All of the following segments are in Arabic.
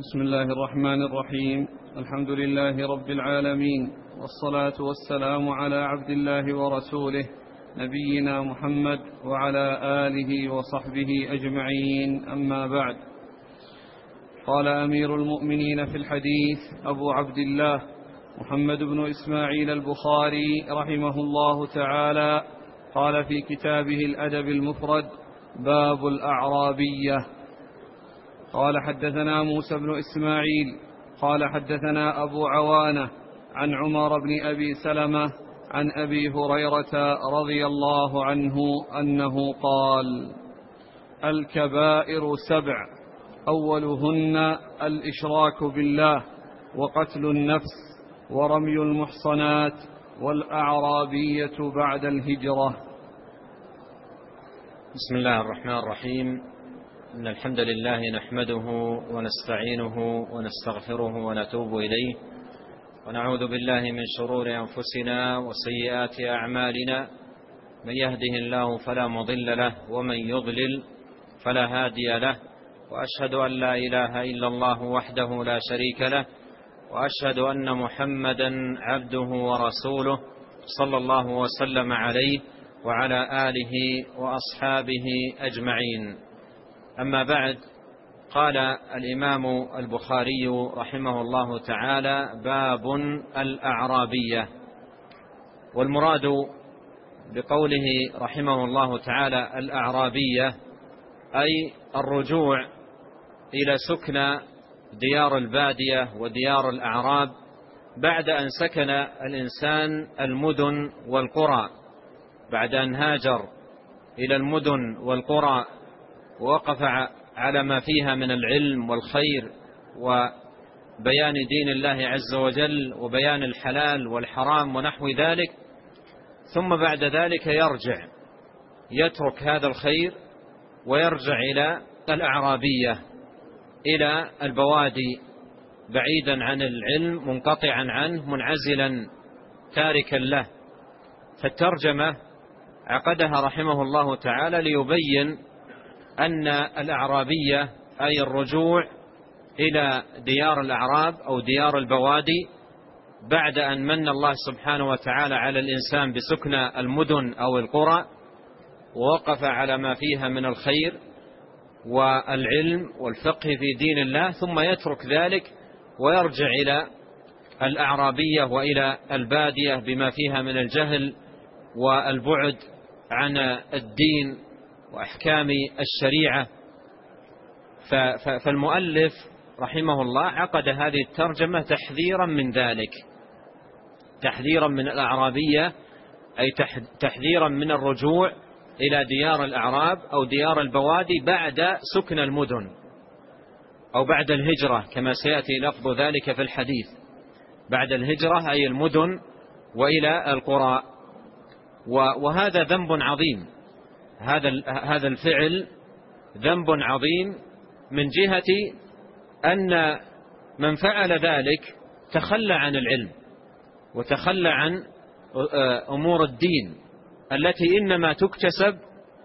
بسم الله الرحمن الرحيم. الحمد لله رب العالمين، والصلاة والسلام على عبد الله ورسوله نبينا محمد وعلى آله وصحبه أجمعين، أما بعد. قال أمير المؤمنين في الحديث أبو عبد الله محمد بن إسماعيل البخاري رحمه الله تعالى، قال في كتابه الأدب المفرد: باب الأعرابية. قال حدثنا موسى بن إسماعيل قال حدثنا أبو عوانة عن عمر بن أبي سلمة عن أبي هريرة رضي الله عنه أنه قال: الكبائر 7، أولهن الإشراك بالله، وقتل النفس، ورمي المحصنات، والأعرابية بعد الهجرة. بسم الله الرحمن الرحيم. إن الحمد لله نحمده ونستعينه ونستغفره ونتوب إليه، ونعوذ بالله من شرور أنفسنا وسيئات أعمالنا. من يهده الله فلا مضل له، ومن يضلل فلا هادي له. وأشهد أن لا إله إلا الله وحده لا شريك له، وأشهد أن محمدا عبده ورسوله صلى الله وسلم عليه وعلى آله وأصحابه أجمعين. أما بعد، قال الإمام البخاري رحمه الله تعالى: باب الأعرابية. والمراد بقوله رحمه الله تعالى الأعرابية أي الرجوع إلى سكن ديار البادية وديار الأعراب بعد أن سكن الإنسان المدن والقرى، بعد أن هاجر إلى المدن والقرى ووقف على ما فيها من العلم والخير وبيان دين الله عز وجل وبيان الحلال والحرام ونحو ذلك، ثم بعد ذلك يرجع يترك هذا الخير ويرجع إلى الأعرابية، إلى البوادي، بعيدا عن العلم، منقطعا عنه، منعزلا، تاركا له. فالترجمة عقدها رحمه الله تعالى ليبين أن الأعرابية أي الرجوع إلى ديار الأعراب أو ديار البوادي بعد أن من الله سبحانه وتعالى على الإنسان بسكن المدن أو القرى، ووقف على ما فيها من الخير والعلم والفقه في دين الله، ثم يترك ذلك ويرجع إلى الأعرابية وإلى البادية بما فيها من الجهل والبعد عن الدين وأحكام الشريعة. فالمؤلف رحمه الله عقد هذه الترجمة تحذيرا من ذلك، تحذيرا من الأعرابية، أي تحذيرا من الرجوع إلى ديار الأعراب أو ديار البوادي بعد سكن المدن أو بعد الهجرة، كما سيأتي لفظ ذلك في الحديث. بعد الهجرة أي المدن وإلى القرى. وهذا ذنب عظيم، هذا الفعل ذنب عظيم من جهة أن من فعل ذلك تخلى عن العلم وتخلى عن أمور الدين التي إنما تكتسب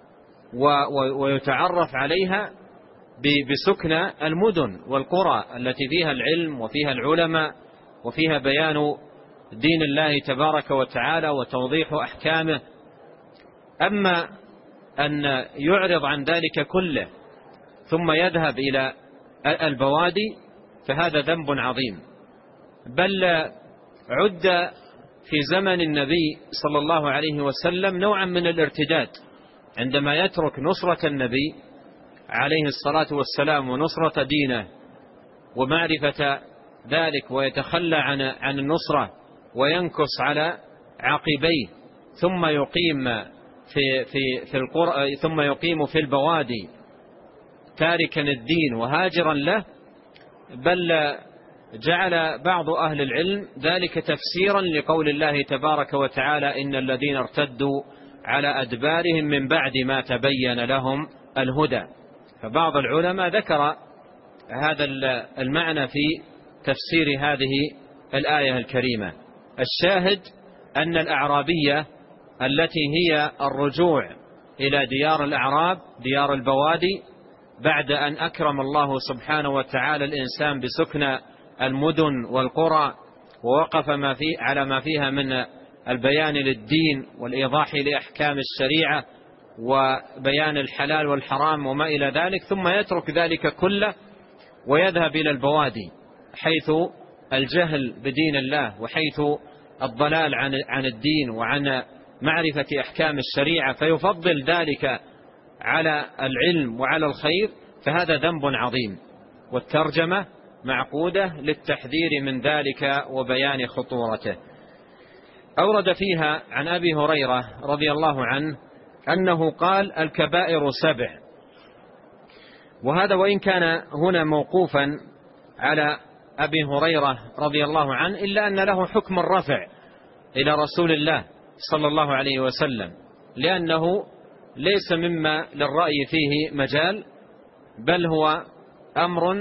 ويتعرف عليها بسكن المدن والقرى التي فيها العلم وفيها العلماء وفيها بيان دين الله تبارك وتعالى وتوضيح أحكامه. أما أن يعرض عن ذلك كله ثم يذهب إلى البوادي فهذا ذنب عظيم، بل عد في زمن النبي صلى الله عليه وسلم نوعا من الارتداد، عندما يترك نصرة النبي عليه الصلاة والسلام ونصرة دينه ومعرفة ذلك ويتخلى عن النصرة وينكص على عقبيه، ثم يقيم في القرى، ثم يقيم في البوادي تاركا الدين وهاجرا له. بل جعل بعض أهل العلم ذلك تفسيرا لقول الله تبارك وتعالى: إن الذين ارتدوا على أدبارهم من بعد ما تبين لهم الهدى. فبعض العلماء ذكر هذا المعنى في تفسير هذه الآية الكريمة. الشاهد أن الأعرابية التي هي الرجوع إلى ديار الأعراب، ديار البوادي، بعد أن أكرم الله سبحانه وتعالى الإنسان بسكن المدن والقرى ووقف على ما فيها من البيان للدين والإيضاح لأحكام الشريعة وبيان الحلال والحرام وما إلى ذلك، ثم يترك ذلك كله ويذهب إلى البوادي حيث الجهل بدين الله وحيث الضلال عن الدين وعن معرفة أحكام الشريعة، فيفضل ذلك على العلم وعلى الخير، فهذا ذنب عظيم. والترجمة معقودة للتحذير من ذلك وبيان خطورته. أورد فيها عن أبي هريرة رضي الله عنه أنه قال: الكبائر 7. وهذا وإن كان هنا موقوفا على أبي هريرة رضي الله عنه إلا أن له حكم الرفع إلى رسول الله صلى الله عليه وسلم، لأنه ليس مما للرأي فيه مجال، بل هو أمر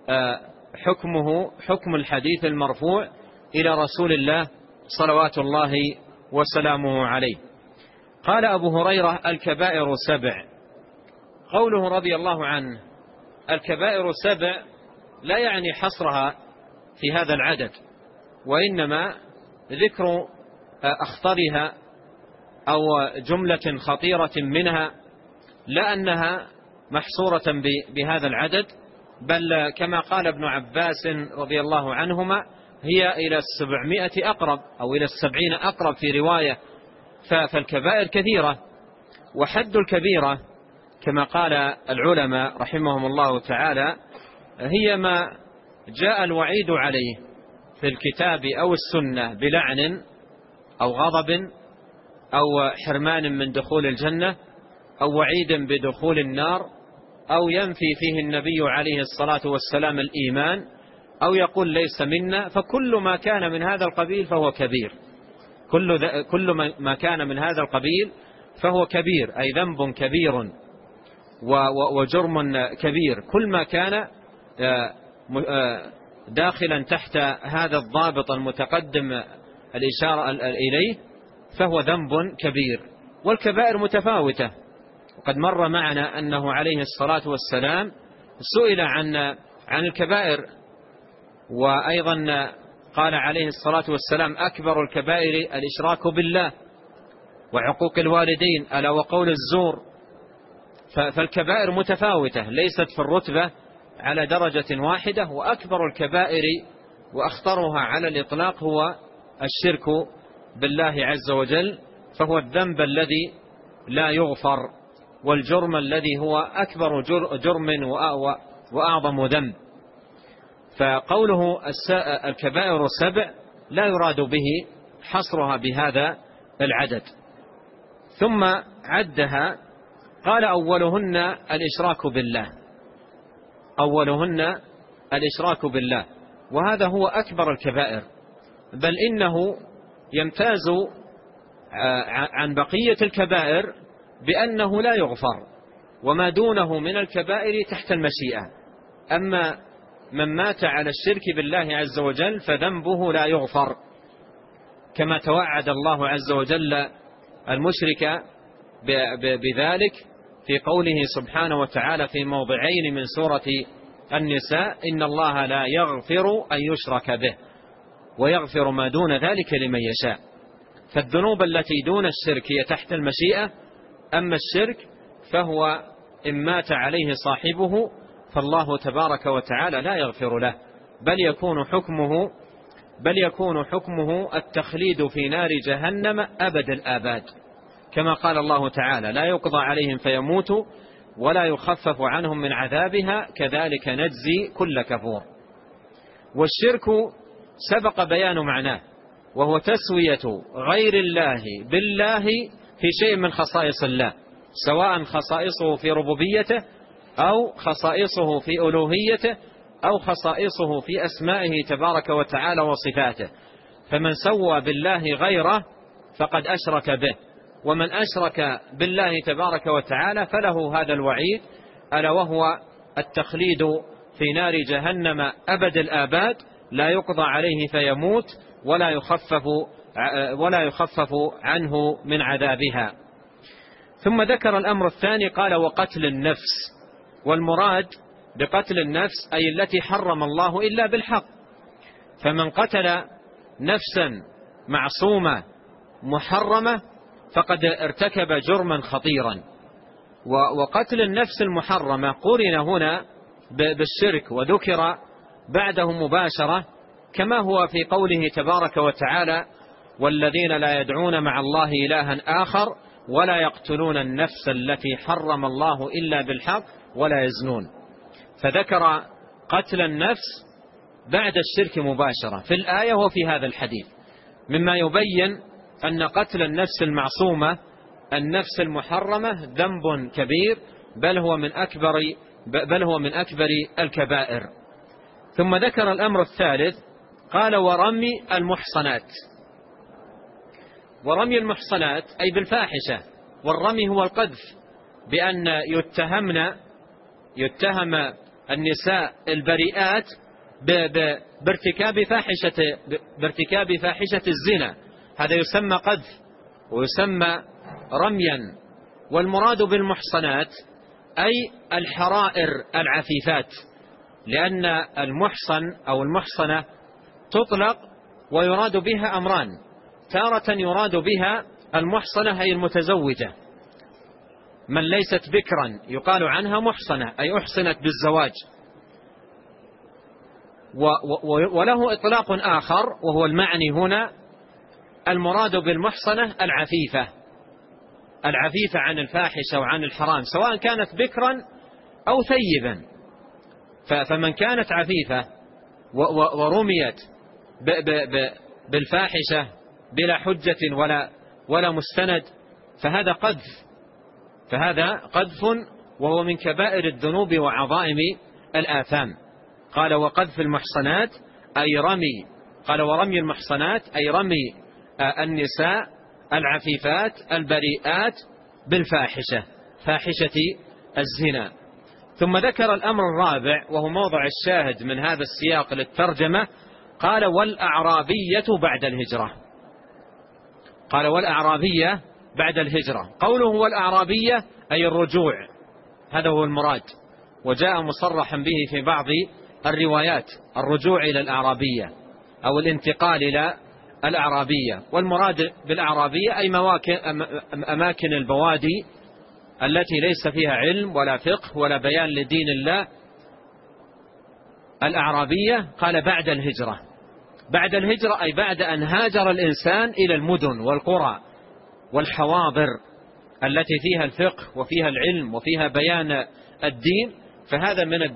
حكمه حكم الحديث المرفوع إلى رسول الله صلوات الله وسلامه عليه. قال أبو هريرة: الكبائر 7. قوله رضي الله عنه الكبائر 7 لا يعني حصرها في هذا العدد، وإنما ذكر أخطرها أو جملة خطيرة منها، لا أنها محصورة بهذا العدد، بل كما قال ابن عباس رضي الله عنهما هي إلى 700 أقرب أو إلى 70 أقرب في رواية. فالكبائر كثيرة، وحد الكبيرة كما قال العلماء رحمهم الله تعالى هي ما جاء الوعيد عليه في الكتاب أو السنة بلعن أو غضب أو حرمان من دخول الجنة أو وعيد بدخول النار، أو ينفي فيه النبي عليه الصلاة والسلام الإيمان، أو يقول ليس منا. فكل ما كان من هذا القبيل فهو كبير، كل ما كان من هذا القبيل فهو كبير، أي ذنب كبير وجرم كبير. كل ما كان داخلا تحت هذا الضابط المتقدم الإشارة إليه فهو ذنب كبير. والكبائر متفاوتة، وقد مر معنا أنه عليه الصلاة والسلام سئل عن الكبائر، وأيضا قال عليه الصلاة والسلام: أكبر الكبائر الإشراك بالله وعقوق الوالدين ألا وقول الزور. فالكبائر متفاوتة، ليست في الرتبة على درجة واحدة. وأكبر الكبائر وأخطرها على الإطلاق هو الشرك بالله عز وجل، فهو الذنب الذي لا يغفر، والجرم الذي هو أكبر جرم وأعظم ذنب. فقوله الكبائر 7 لا يراد به حصرها بهذا العدد. ثم عدها قال: أولهن الإشراك بالله. أولهن الإشراك بالله، وهذا هو أكبر الكبائر، بل إنه يمتاز عن بقية الكبائر بأنه لا يغفر، وما دونه من الكبائر تحت المشيئة. أما من مات على الشرك بالله عز وجل فذنبه لا يغفر، كما توعد الله عز وجل المشرك بذلك في قوله سبحانه وتعالى في موضعين من سورة النساء: إن الله لا يغفر أن يشرك به ويغفر ما دون ذلك لمن يشاء. فالذنوب التي دون الشرك هي تحت المشيئة، أما الشرك فهو إن مات عليه صاحبه فالله تبارك وتعالى لا يغفر له، بل يكون حكمه التخليد في نار جهنم أبد الآباد، كما قال الله تعالى: لا يقضى عليهم فيموتوا ولا يخفف عنهم من عذابها كذلك نجزي كل كفور. والشرك سبق بيان معناه، وهو تسوية غير الله بالله في شيء من خصائص الله، سواء خصائصه في ربوبيته أو خصائصه في ألوهيته أو خصائصه في أسمائه تبارك وتعالى وصفاته. فمن سوى بالله غيره فقد أشرك به، ومن أشرك بالله تبارك وتعالى فله هذا الوعيد، ألا وهو التخليد في نار جهنم أبد الآباد، لا يقضى عليه فيموت ولا يخفف عنه من عذابها. ثم ذكر الأمر الثاني قال: وقتل النفس. والمراد بقتل النفس أي التي حرم الله إلا بالحق. فمن قتل نفسا معصومة محرمة فقد ارتكب جرما خطيرا. وقتل النفس المحرمة قرن هنا بالشرك وذكر بعده مباشرة، كما هو في قوله تبارك وتعالى: والذين لا يدعون مع الله إلها آخر ولا يقتلون النفس التي حرم الله إلا بالحق ولا يزنون. فذكر قتل النفس بعد الشرك مباشرة في الآية وفي هذا الحديث، مما يبين أن قتل النفس المعصومة النفس المحرمة ذنب كبير، بل هو من أكبر الكبائر. ثم ذكر الأمر الثالث، قال: ورمي المحصنات. ورمي المحصنات أي بالفاحشة، والرمي هو القذف، بأن يتهم النساء البريئات بارتكاب فاحشة الزنا، هذا يسمى قذف ويسمى رميا. والمراد بالمحصنات أي الحرائر العفيفات، لأن المحصن أو المحصنة تطلق ويراد بها أمران: تارة يراد بها المحصنة أي المتزوجة، من ليست بكرا يقال عنها محصنة أي أحصنت بالزواج. وله إطلاق آخر وهو المعني هنا، المراد بالمحصنة العفيفة عن الفاحشة وعن الحرام، سواء كانت بكرا أو ثيبا. فمن كانت عفيفة ورميت بالفاحشة بلا حجة ولا مستند فهذا قذف، وهو من كبائر الذنوب وعظائم الآثام. قال: وقذف المحصنات أي رمي، قال: ورمي المحصنات أي رمي النساء العفيفات البريئات بالفاحشة، فاحشة الزنا. ثم ذكر الأمر الرابع وهو موضع الشاهد من هذا السياق للترجمة، قال: والأعرابية بعد الهجرة. قال: والأعرابية بعد الهجرة. قوله والأعرابية أي الرجوع، هذا هو المراد، وجاء مصرحا به في بعض الروايات، الرجوع إلى الأعرابية أو الانتقال إلى الأعرابية. والمراد بالأعرابية أي أماكن البوادي التي ليس فيها علم ولا فقه ولا بيان لدين الله. الأعرابية قال بعد الهجرة. بعد الهجرة أي بعد أن هاجر الإنسان إلى المدن والقرى والحواضر التي فيها الفقه وفيها العلم وفيها بيان الدين. فهذا من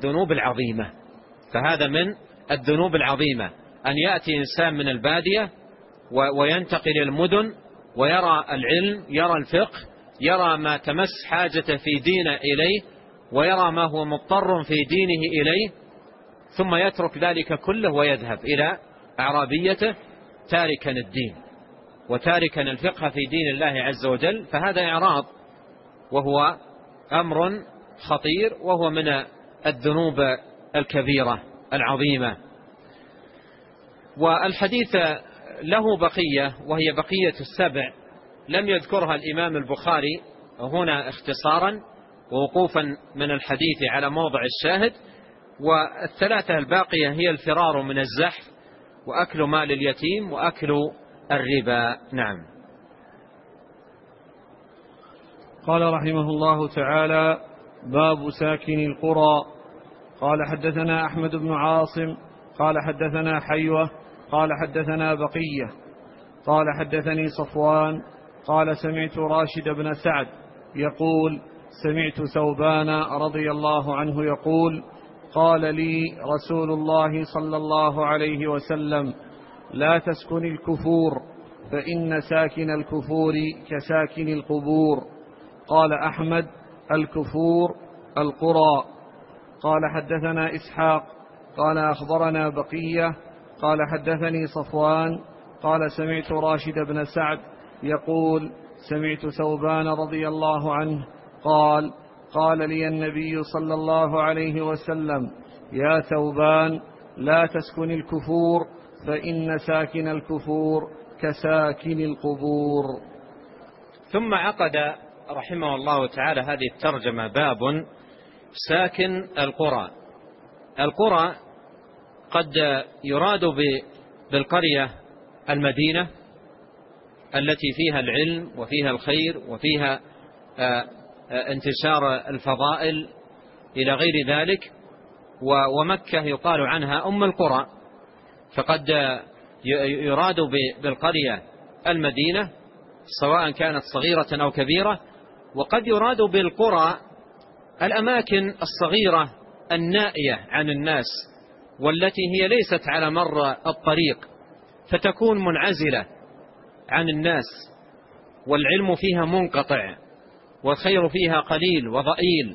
الذنوب العظيمة أن يأتي إنسان من البادية وينتقل إلى المدن ويرى العلم، يرى الفقه، يرى ما تمس حاجة في دينه إليه، ويرى ما هو مضطر في دينه إليه، ثم يترك ذلك كله ويذهب إلى أعرابيته تاركا الدين وتاركا الفقه في دين الله عز وجل. فهذا إعراض، وهو أمر خطير، وهو من الذنوب الكبيرة العظيمة. والحديث له بقية، وهي بقية السبع لم يذكرها الإمام البخاري هنا اختصارا ووقوفا من الحديث على موضع الشاهد. والثلاثة الباقية هي الفرار من الزحف، وأكل مال اليتيم، وأكل الربا. نعم. قال رحمه الله تعالى: باب ساكن القرى. قال: حدثنا أحمد بن عاصم قال: حدثنا حيوة قال: حدثنا بقية قال: حدثني صفوان قال: سمعت راشد بن سعد يقول: سمعت ثوبان رضي الله عنه يقول: قال لي رسول الله صلى الله عليه وسلم: لا تسكن الكفور، فإن ساكن الكفور كساكن القبور. قال أحمد: الكفور القرى. قال: حدثنا إسحاق قال: أخبرنا بقية قال: حدثني صفوان قال: سمعت راشد بن سعد يقول: سمعت ثوبان رضي الله عنه قال: قال لي النبي صلى الله عليه وسلم: يا ثوبان، لا تسكن الكفور، فإن ساكن الكفور كساكن القبور. ثم عقد رحمه الله تعالى هذه الترجمة باب ساكن القرى. القرى قد يراد بالقرية المدينة التي فيها العلم وفيها الخير وفيها انتشار الفضائل إلى غير ذلك، ومكة يقال عنها أم القرى، فقد يراد بالقرية المدينة سواء كانت صغيرة أو كبيرة، وقد يراد بالقرى الأماكن الصغيرة النائية عن الناس والتي هي ليست على مر الطريق، فتكون منعزلة عن الناس والعلم فيها منقطع والخير فيها قليل وضئيل.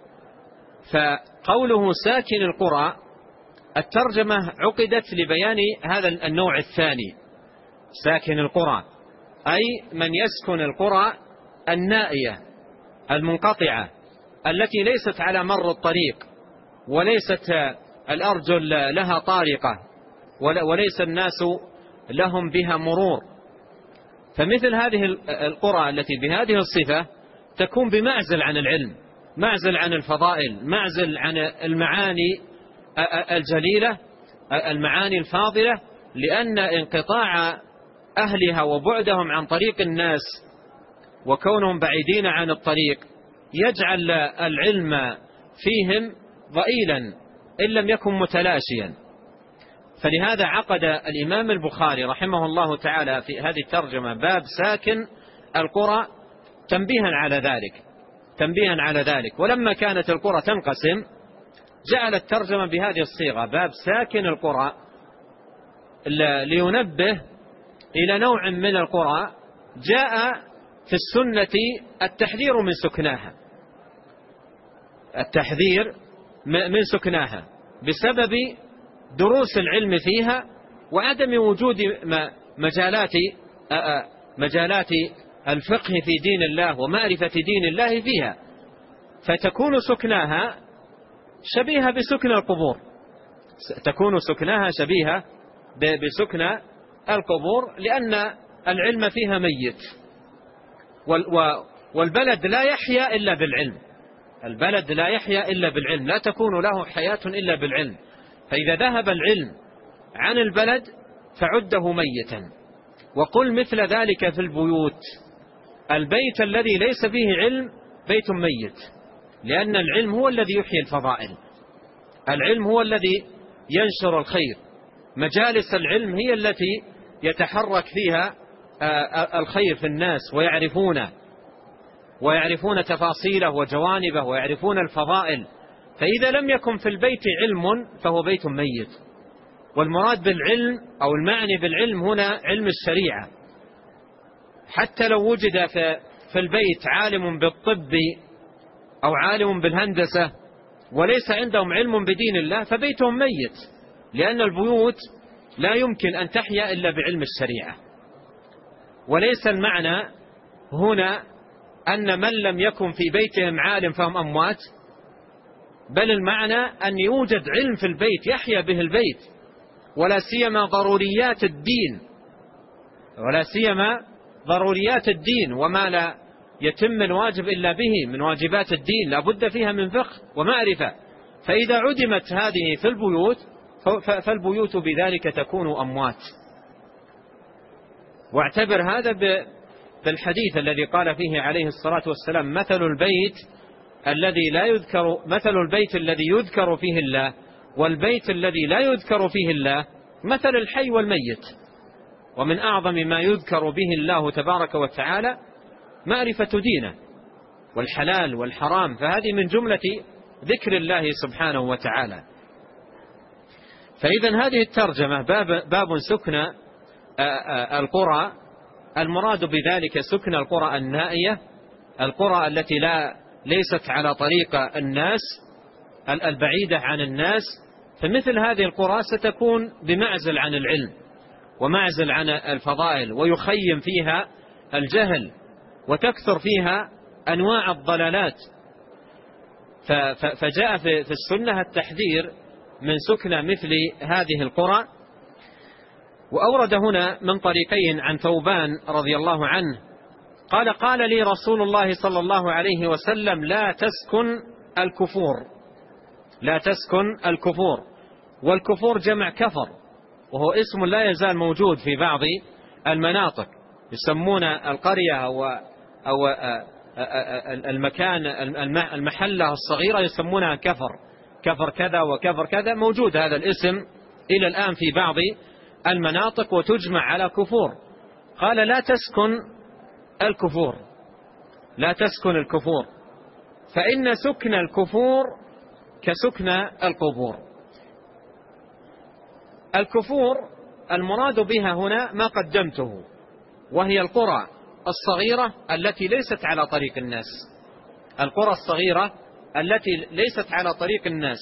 فقوله ساكن القرى الترجمة عقدت لبيان هذا النوع الثاني، ساكن القرى أي من يسكن القرى النائية المنقطعة التي ليست على مر الطريق وليست الأرجل لها طارقة وليس الناس لهم بها مرور. فمثل هذه القرى التي بهذه الصفة تكون بمعزل عن العلم، معزل عن الفضائل، معزل عن المعاني الجليلة، المعاني الفاضلة، لأن انقطاع أهلها وبعدهم عن طريق الناس وكونهم بعيدين عن الطريق يجعل العلم فيهم ضئيلا إن لم يكن متلاشيا. فلهذا عقد الإمام البخاري رحمه الله تعالى في هذه الترجمة باب ساكن القرى تنبيها على ذلك. ولما كانت القرى تنقسم جعل الترجمة بهذه الصيغة باب ساكن القرى لينبه إلى نوع من القرى جاء في السنة التحذير من سكناها بسبب دروس العلم فيها وعدم وجود مجالات الفقه في دين الله ومعرفة دين الله فيها، فتكون سكناها شبيهة بسكن القبور، تكون سكناها شبيهة بسكن القبور، لأن العلم فيها ميت، والبلد لا يحيا إلا بالعلم، البلد لا يحيا إلا بالعلم، لا تكون له حياة إلا بالعلم. فإذا ذهب العلم عن البلد فعده ميتا. وقل مثل ذلك في البيوت، البيت الذي ليس فيه علم بيت ميت، لأن العلم هو الذي يحيي الفضائل، العلم هو الذي ينشر الخير، مجالس العلم هي التي يتحرك فيها الخير في الناس ويعرفون تفاصيله وجوانبه ويعرفون الفضائل. فإذا لم يكن في البيت علم فهو بيت ميت. والمراد بالعلم أو المعني بالعلم هنا علم الشريعة، حتى لو وجد في البيت عالم بالطب أو عالم بالهندسة وليس عندهم علم بدين الله فبيتهم ميت، لأن البيوت لا يمكن أن تحيا إلا بعلم الشريعة. وليس المعنى هنا أن من لم يكن في بيتهم عالم فهم أموات، بل المعنى أن يوجد علم في البيت يحيا به البيت، ولا سيما ضروريات الدين وما لا يتم الواجب إلا به من واجبات الدين، لا بد فيها من فقه ومعرفة. فإذا عدمت هذه في البيوت فالبيوت بذلك تكون أموات. واعتبر هذا بالحديث الذي قال فيه عليه الصلاة والسلام مثل البيت الذي يذكر فيه الله والبيت الذي لا يذكر فيه الله مثل الحي والميت. ومن أعظم ما يذكر به الله تبارك وتعالى معرفة دينه والحلال والحرام، فهذه من جملة ذكر الله سبحانه وتعالى. فإذا هذه الترجمة باب سكن القرى، المراد بذلك سكن القرى النائية، القرى التي ليست على طريق الناس، البعيدة عن الناس. فمثل هذه القرى ستكون بمعزل عن العلم ومعزل عن الفضائل، ويخيم فيها الجهل وتكثر فيها أنواع الضلالات. فجاء في السنة التحذير من سكن مثل هذه القرى. وأورد هنا من طريقين عن ثوبان رضي الله عنه قال لي رسول الله صلى الله عليه وسلم لا تسكن الكفور، لا تسكن الكفور. والكفور جمع كفر، وهو اسم لا يزال موجود في بعض المناطق، يسمون القرية أو المكان المحلة الصغيرة يسمونها كفر كذا وكفر كذا. موجود هذا الاسم إلى الآن في بعض المناطق وتجمع على كفور. قال لا تسكن الكفور، لا تسكن الكفور، فإن سكن الكفور كسكن القبور. الكفور المراد بها هنا ما قدمته، وهي القرى الصغيرة التي ليست على طريق الناس، القرى الصغيرة التي ليست على طريق الناس،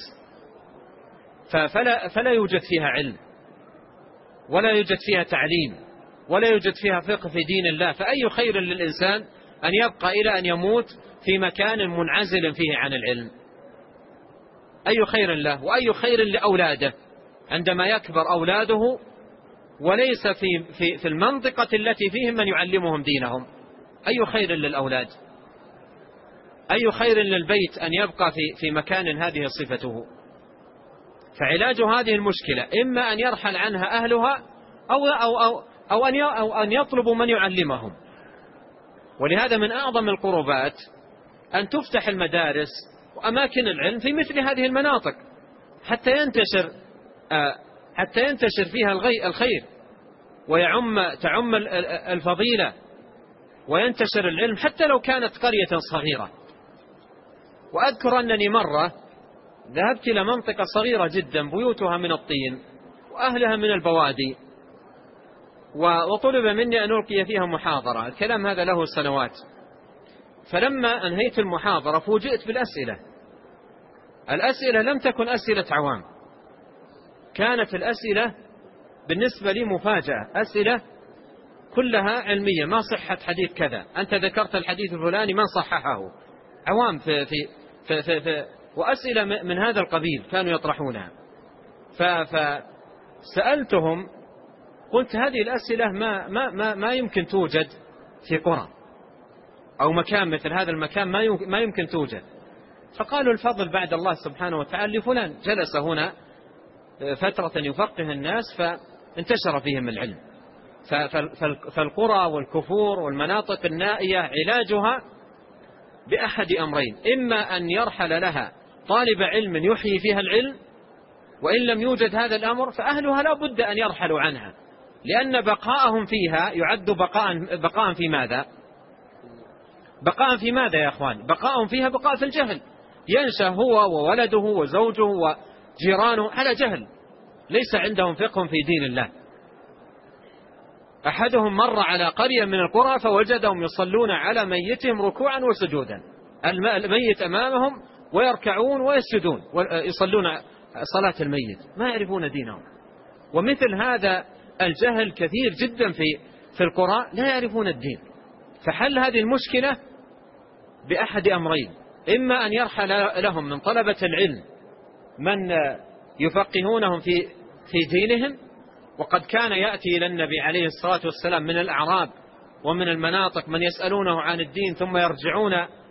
فلا يوجد فيها علم، ولا يوجد فيها تعليم، ولا يوجد فيها فقه في دين الله. فأي خير للإنسان أن يبقى إلى أن يموت في مكان منعزل فيه عن العلم؟ أي خير له، وأي خير لأولاده عندما يكبر أولاده وليس في المنطقة التي فيهم من يعلمهم دينهم؟ أي خير للأولاد، أي خير للبيت أن يبقى في مكان هذه صفته؟ فعلاج هذه المشكلة إما أن يرحل عنها أهلها أو أن يطلبوا من يعلمهم. ولهذا من أعظم القربات أن تفتح المدارس وأماكن العلم في مثل هذه المناطق حتى ينتشر فيها الخير تعم الفضيلة وينتشر العلم، حتى لو كانت قرية صغيرة. وأذكر أنني مرة ذهبت إلى منطقة صغيرة جدا بيوتها من الطين وأهلها من البوادي، وطلب مني أن ألقي فيها محاضرة. الكلام هذا له سنوات. فلما أنهيت المحاضرة فوجئت بالأسئلة. الأسئلة لم تكن أسئلة عوام، كانت الأسئلة بالنسبة لي مفاجأة، أسئلة كلها علمية. ما صحة حديث كذا؟ أنت ذكرت الحديث الفلاني، من صححه؟ عوام في وأسئلة من هذا القبيل كانوا يطرحونها. فسألتهم، قلت هذه الأسئلة ما يمكن توجد في قرى أو مكان مثل هذا المكان، ما يمكن توجد. فقالوا الفضل بعد الله سبحانه وتعالى لفلان جلس هنا فترة يفقه الناس فانتشر فيهم العلم. فالقرى والكفور والمناطق النائية علاجها بأحد أمرين: إما أن يرحل لها طالب علم يحيي فيها العلم، وإن لم يوجد هذا الأمر فأهلها لا بد أن يرحلوا عنها، لأن بقاءهم فيها يعد بقاء في ماذا؟ بقاء في ماذا يا أخوان؟ بقاءهم فيها بقاء في الجهل. ينشأ هو وولده وزوجه وجيرانه على جهل، ليس عندهم فقه في دين الله. أحدهم مر على قرية من القرى فوجدهم يصلون على ميتهم ركوعا وسجودا، الميت أمامهم ويركعون ويسجدون ويصلون صلاة الميت، ما يعرفون دينهم. ومثل هذا الجهل كثير جدا في القرى، لا يعرفون الدين. فحل هذه المشكلة بأحد أمرين: إما أن يرحل لهم من طلبة العلم من يفقهونهم في دينهم، وقد كان يأتي إلى النبي عليه الصلاة والسلام من الأعراب ومن المناطق من يسألونه عن الدين ثم يرجعون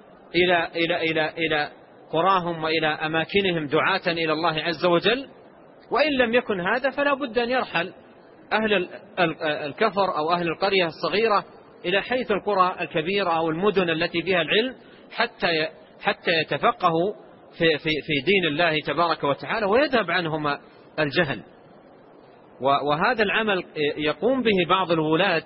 إلى قراهم وإلى أماكنهم دعاة إلى الله عز وجل. وإن لم يكن هذا فلا بد أن يرحل أهل الكفر أو أهل القرية الصغيرة إلى حيث القرى الكبيرة أو المدن التي فيها العلم حتى يتفقهوا في دين الله تبارك وتعالى ويذهب عنهم الجهل. وهذا العمل يقوم به بعض الولاة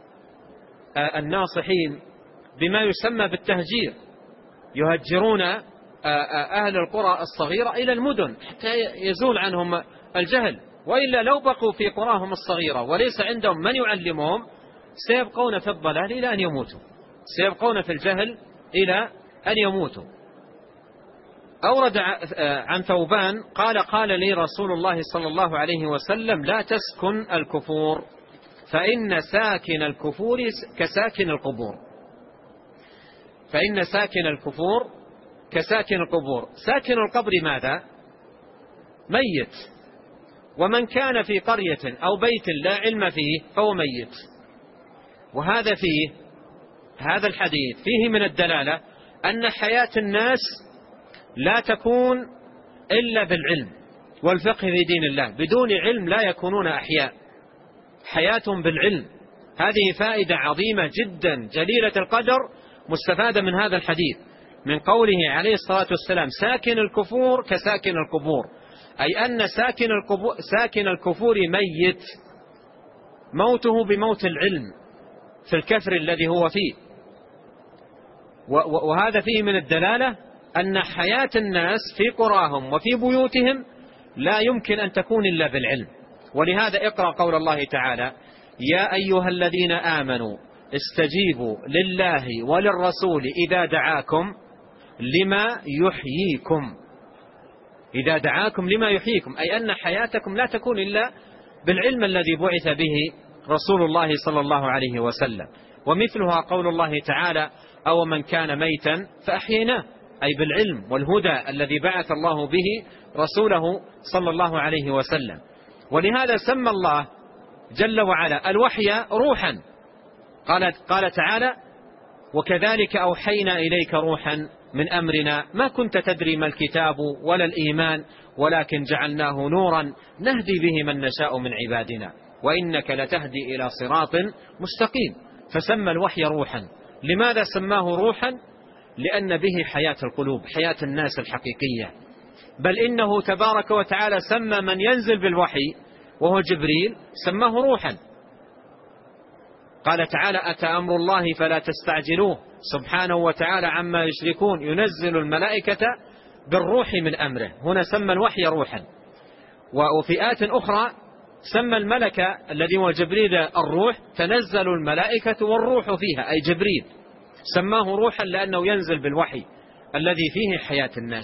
الناصحين بما يسمى بالتهجير، يهجرون أهل القرى الصغيرة إلى المدن حتى يزول عنهم الجهل. وإلا لو بقوا في قراهم الصغيرة وليس عندهم من يعلمهم سيبقون في الضلال إلى أن يموتوا، سيبقون في الجهل إلى أن يموتوا. أورد عن ثوبان قال لي رسول الله صلى الله عليه وسلم: لا تسكن الكفور، فإن ساكن الكفور كساكن القبور. فإن ساكن الكفور كساكن القبور. ساكن القبر ماذا؟ ميت. ومن كان في قرية أو بيت لا علم فيه فهو ميت. وهذا هذا الحديث فيه من الدلالة أن حياة الناس لا تكون إلا بالعلم والفقه في دين الله. بدون علم لا يكونون أحياء، حياتهم بالعلم. هذه فائدة عظيمة جدا جليلة القدر مستفادة من هذا الحديث، من قوله عليه الصلاة والسلام: ساكن الكفور كساكن القبور، أي أن ساكن الكفور ميت، موته بموت العلم في الكفر الذي هو فيه. وهذا فيه من الدلالة أن حياة الناس في قراهم وفي بيوتهم لا يمكن أن تكون إلا بالعلم. ولهذا اقرأ قول الله تعالى: يا أيها الذين آمنوا استجيبوا لله وللرسول إذا دعاكم لما يحييكم. إذا دعاكم لما يحييكم، أي أن حياتكم لا تكون إلا بالعلم الذي بعث به رسول الله صلى الله عليه وسلم. ومثلها قول الله تعالى: أو من كان ميتا فأحييناه، أي بالعلم والهدى الذي بعث الله به رسوله صلى الله عليه وسلم. ولهذا سمى الله جل وعلا الوحي روحا. قال تعالى: وكذلك أوحينا إليك روحا من أمرنا ما كنت تدري ما الكتاب ولا الإيمان ولكن جعلناه نورا نهدي به من نشاء من عبادنا وإنك لتهدي إلى صراط مستقيم. فسمى الوحي روحا. لماذا سماه روحا؟ لأن به حياة القلوب، حياة الناس الحقيقية. بل إنه تبارك وتعالى سمى من ينزل بالوحي وهو جبريل سماه روحا. قال تعالى: أتى أمر الله فلا تستعجلوه سبحانه وتعالى عما يشركون ينزل الملائكة بالروح من أمره. هنا سمى الوحي روحا. وفي آيات أخرى سمى الملك الذي هو جبريل الروح، تنزل الملائكة والروح فيها، أي جبريل سماه روحا لأنه ينزل بالوحي الذي فيه حياة الناس.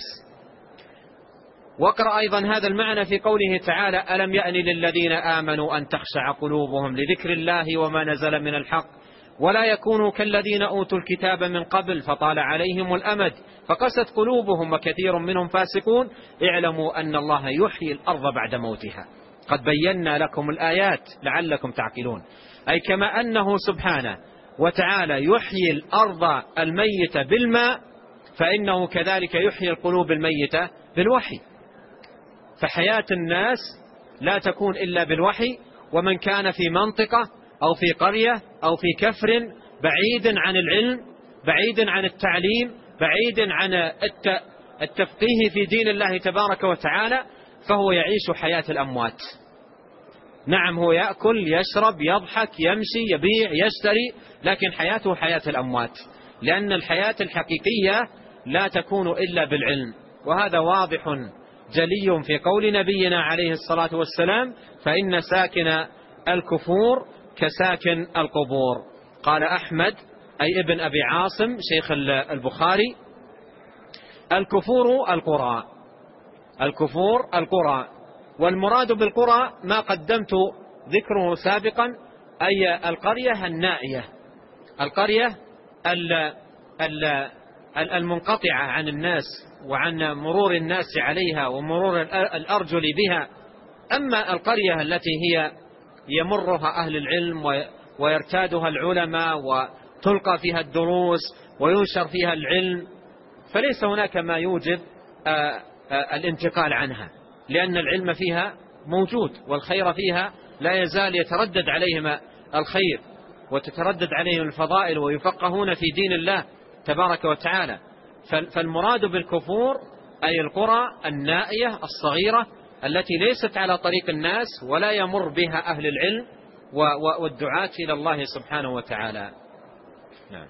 واقرأ أيضا هذا المعنى في قوله تعالى: ألم يأن للذين آمنوا أن تخشع قلوبهم لذكر الله وما نزل من الحق ولا يكونوا كالذين أوتوا الكتاب من قبل فطال عليهم الأمد فقست قلوبهم وكثير منهم فاسقون اعلموا أن الله يحيي الأرض بعد موتها قد بينا لكم الآيات لعلكم تعقلون. أي كما أنه سبحانه وتعالى يحيي الأرض الميتة بالماء فإنه كذلك يحيي القلوب الميتة بالوحي. فحياة الناس لا تكون إلا بالوحي. ومن كان في منطقة أو في قرية أو في كفر بعيد عن العلم، بعيد عن التعليم، بعيد عن التفقيه في دين الله تبارك وتعالى، فهو يعيش حياة الأموات. نعم، هو يأكل يشرب يضحك يمشي يبيع يشتري، لكن حياته حياة الأموات، لأن الحياة الحقيقية لا تكون إلا بالعلم. وهذا واضح جلي في قول نبينا عليه الصلاة والسلام: فإن ساكن الكفور كساكن القبور. قال أحمد أي ابن أبي عاصم شيخ البخاري: الكفور القرى. الكفور القرى، والمراد بالقرى ما قدمت ذكره سابقا، أي القرية النائية، القرية المنقطعة عن الناس وعن مرور الناس عليها ومرور الأرجل بها. أما القرية التي هي يمرها أهل العلم ويرتادها العلماء وتلقى فيها الدروس وينشر فيها العلم، فليس هناك ما يوجب الانتقال عنها، لأن العلم فيها موجود والخير فيها لا يزال يتردد عليهم الخير وتتردد عليهم الفضائل ويفقهون في دين الله تبارك وتعالى. فالمراد بالكفور أي القرى النائية الصغيرة التي ليست على طريق الناس ولا يمر بها أهل العلم والدعاة إلى الله سبحانه وتعالى. نعم.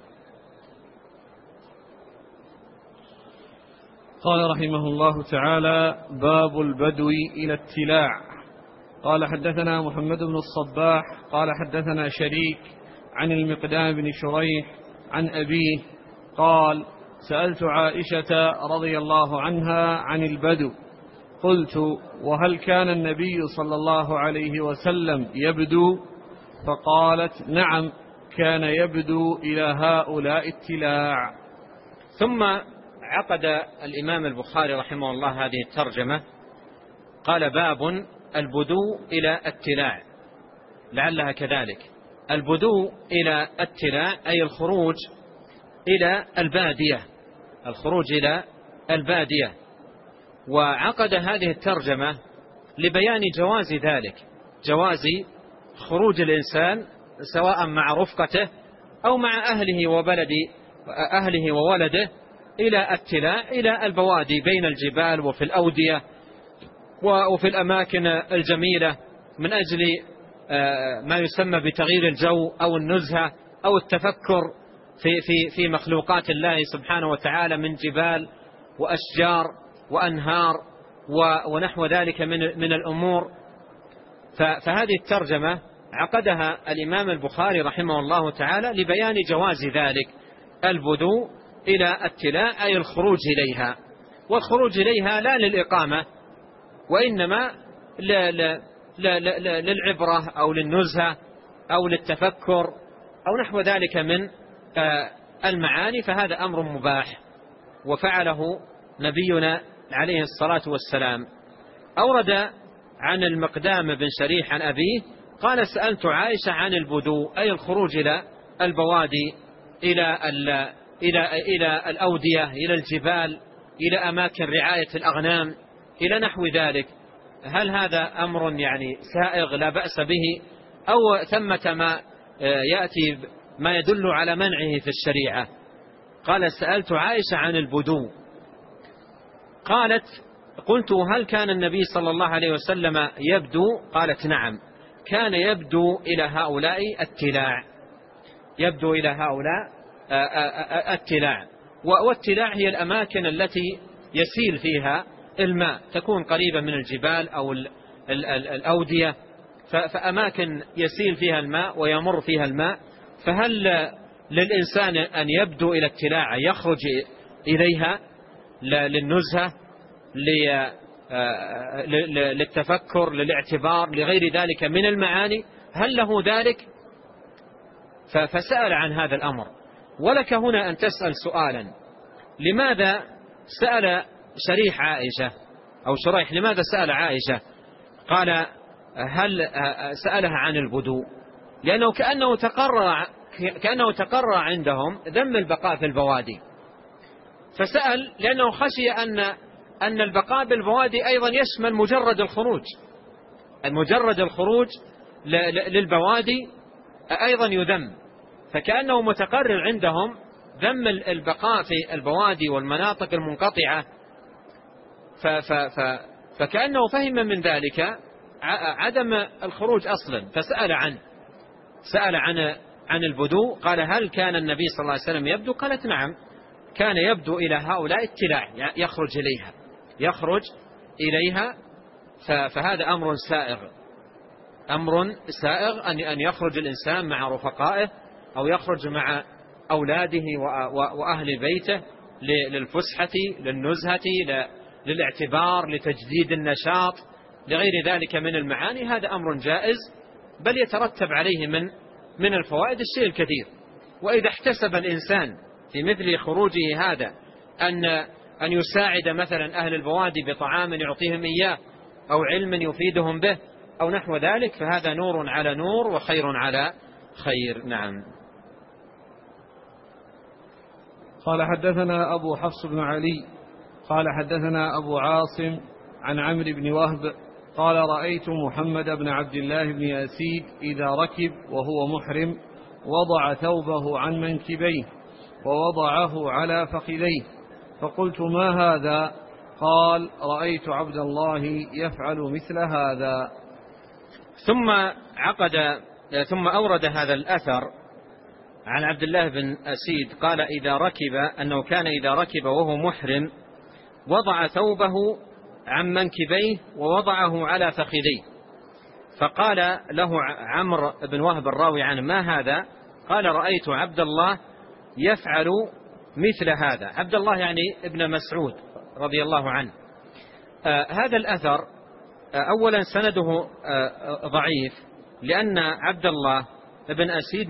قال رحمه الله تعالى: باب البدو إلى التلاع. قال حدثنا محمد بن الصباح قال حدثنا شريك عن المقدام بن شريح عن أبيه قال: سألت عائشة رضي الله عنها عن البدو، قلت: وهل كان النبي صلى الله عليه وسلم يبدو؟ فقالت: نعم، كان يبدو إلى هؤلاء التلاع. ثم عقد الإمام البخاري رحمه الله هذه الترجمة، قال: باب البدو إلى التلاع، لعلها كذلك. البدو إلى التلاع أي الخروج إلى البادية، الخروج إلى البادية. وعقد هذه الترجمة لبيان جواز ذلك، جواز خروج الإنسان سواء مع رفقته أو مع أهله وولده إلى التلاع، إلى البوادي بين الجبال وفي الأودية وفي الأماكن الجميلة، من أجل ما يسمى بتغيير الجو أو النزهة أو التفكر في مخلوقات الله سبحانه وتعالى من جبال وأشجار وأنهار ونحو ذلك من الأمور. فهذه الترجمة عقدها الإمام البخاري رحمه الله تعالى لبيان جواز ذلك، البدو إلى التلاع أي الخروج إليها، والخروج إليها لا للإقامة وإنما للعبرة أو للنزهة أو للتفكر أو نحو ذلك من المعاني، فهذا أمر مباح وفعله نبينا عليه الصلاة والسلام. أورد عن المقدام بن شريح عن أبيه قال: سألت عائشة عن البدو أي الخروج إلى البوادي، إلى الأودية، إلى الجبال، إلى أماكن رعاية الأغنام، إلى نحو ذلك، هل هذا أمر يعني سائغ لا بأس به أو ثمة ما يأتي ما يدل على منعه في الشريعة؟ قال: سألت عائشة عن البدو. قالت: قلت: هل كان النبي صلى الله عليه وسلم يبدو؟ قالت: نعم، كان يبدو إلى هؤلاء التلاع، يبدو إلى هؤلاء التلاع. والتلاع هي الأماكن التي يسيل فيها الماء، تكون قريبة من الجبال أو الأودية، فأماكن يسيل فيها الماء ويمر فيها الماء. فهل للإنسان أن يبدو إلى التلاع، يخرج إليها للنزهة، للتفكر، للاعتبار، لغير ذلك من المعاني؟ هل له ذلك؟ فسأل عن هذا الأمر. ولك هنا أن تسأل سؤالا: لماذا سأل شريح عائشة أو شريح، لماذا سأل عائشة؟ قال: هل سألها عن البدو؟ لأنه كأنه تقرر عندهم ذم البقاء في البوادي، فسأل لأنه خشي أن البقاء بالبوادي أيضا يشمل مجرد الخروج للبوادي أيضا يذم، فكأنه متقرر عندهم ذم البقاء في البوادي والمناطق المنقطعة، فكأنه فهم من ذلك عدم الخروج أصلا، فسأل عن البدو. قال: هل كان النبي صلى الله عليه وسلم يبدو؟ قالت: نعم، كان يبدو إلى هؤلاء التلاع، يخرج إليها. فهذا أمر سائغ أن يخرج الإنسان مع رفقائه أو يخرج مع أولاده وأهل بيته للفسحة، للنزهة، للاعتبار، لتجديد النشاط، لغير ذلك من المعاني. هذا أمر جائز، بل يترتب عليه من الفوائد الشيء الكثير. وإذا احتسب الإنسان في مثل خروجه هذا أن يساعد مثلا أهل البوادي بطعام يعطيهم إياه أو علم يفيدهم به أو نحو ذلك، فهذا نور على نور وخير على خير. نعم. قال: حدثنا أبو حفص بن علي قال: حدثنا أبو عاصم عن عمرو بن وهب قال: رأيت محمد بن عبد الله بن يزيد إذا ركب وهو محرم وضع ثوبه عن منكبيه ووضعه على فخذيه، فقلت: ما هذا؟ قال: رأيت عبد الله يفعل مثل هذا. ثم أورد هذا الأثر عن عبد الله بن أسيد قال: أنه كان إذا ركب وهو محرم وضع ثوبه عن منكبيه ووضعه على فخذيه، فقال له عمرو بن وهب الراوي عنه: ما هذا؟ قال: رأيت عبد الله يفعل مثل هذا. عبد الله يعني ابن مسعود رضي الله عنه. هذا الأثر أولا سنده ضعيف، لأن عبد الله بن أسيد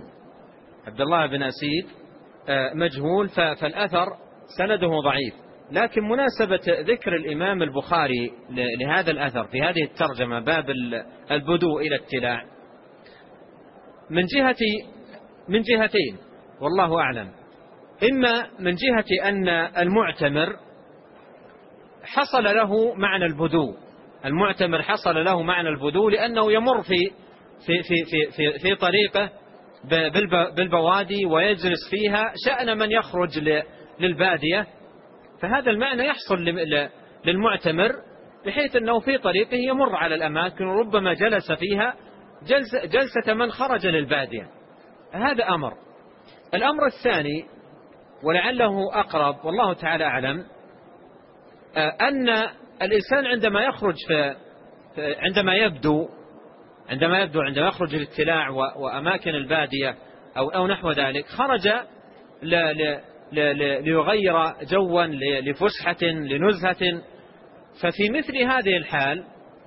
مجهول، فالأثر سنده ضعيف. لكن مناسبة ذكر الإمام البخاري لهذا الأثر في هذه الترجمة باب البدو إلى التلاع من جهتين والله أعلم. إما من جهة أن المعتمر حصل له معنى البدو، المعتمر حصل له معنى البدو لأنه يمر في طريقه بالبوادي ويجلس فيها شأن من يخرج للبادية، فهذا المعنى يحصل للمعتمر بحيث أنه في طريقه يمر على الأماكن وربما جلس فيها جلسة من خرج للبادية. هذا أمر. الأمر الثاني ولعله أقرب والله تعالى أعلم، أن الإنسان عندما يخرج عندما يخرج للاتلاع وأماكن البادية أو نحو ذلك، خرج ليغير جوا لفسحة لنزهة، ففي مثل هذه الحال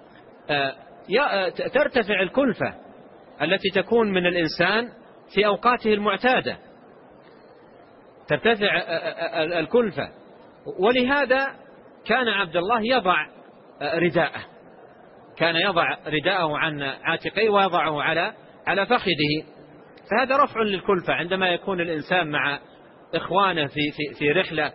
ترتفع الكلفة التي تكون من الإنسان في أوقاته المعتادة، ترتفع الكلفة. ولهذا كان عبد الله يضع رداءه، كان يضع رداءه عن عاتقيه ويضعه على فخذه، فهذا رفع للكلفة. عندما يكون الإنسان مع إخوانه في رحلة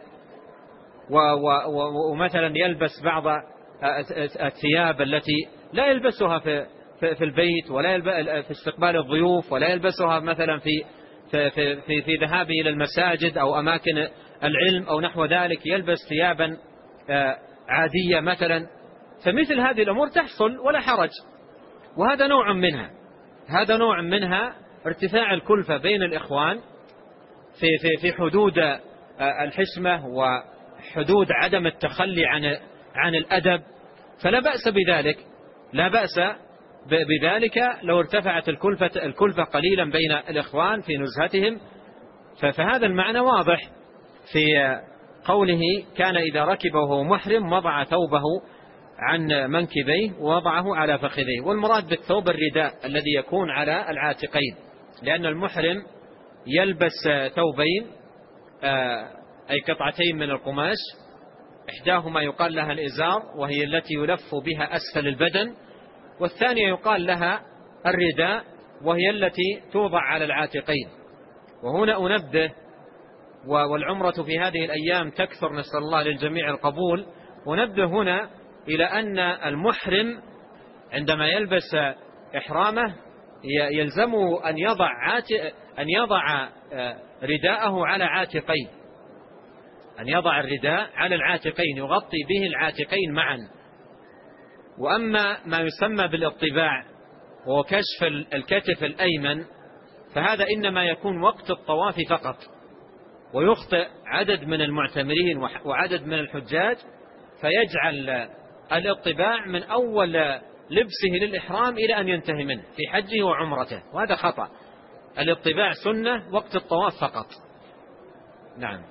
ومثلا يلبس بعض الثياب التي لا يلبسها في البيت ولا في استقبال الضيوف، ولا يلبسها مثلا في ذهابه إلى المساجد أو أماكن العلم أو نحو ذلك، يلبس ثيابا عادية مثلا، فمثل هذه الأمور تحصل ولا حرج. وهذا نوع منها ارتفاع الكلفة بين الإخوان في حدود الحشمة وحدود عدم التخلي عن الأدب، فلا بأس بذلك، لا بأس بذلك لو ارتفعت الكلفة قليلا بين الإخوان في نزهتهم. فهذا المعنى واضح في قوله كان إذا ركب وهو محرم وضع ثوبه عن منكبيه ووضعه على فخذيه. والمراد بالثوب الرداء الذي يكون على العاتقين، لأن المحرم يلبس ثوبين أي قطعتين من القماش، إحداهما يقال لها الإزار وهي التي يلف بها أسفل البدن، والثانية يقال لها الرداء وهي التي توضع على العاتقين. وهنا أنبه، والعمرة في هذه الأيام تكثر، نسأل الله للجميع القبول، ونبه هنا إلى أن المحرم عندما يلبس إحرامه يلزمه أن يضع رداءه على عاتقين، أن يضع الرداء على العاتقين يغطي به العاتقين معا. وأما ما يسمى بالاطباع وهو كشف الكتف الأيمن فهذا إنما يكون وقت الطواف فقط، ويخطئ عدد من المعتمرين وعدد من الحجاج فيجعل الاطباع من أول لبسه للإحرام إلى أن ينتهي منه في حجه وعمرته، وهذا خطأ. الاطباع سنة وقت الطواف فقط. نعم.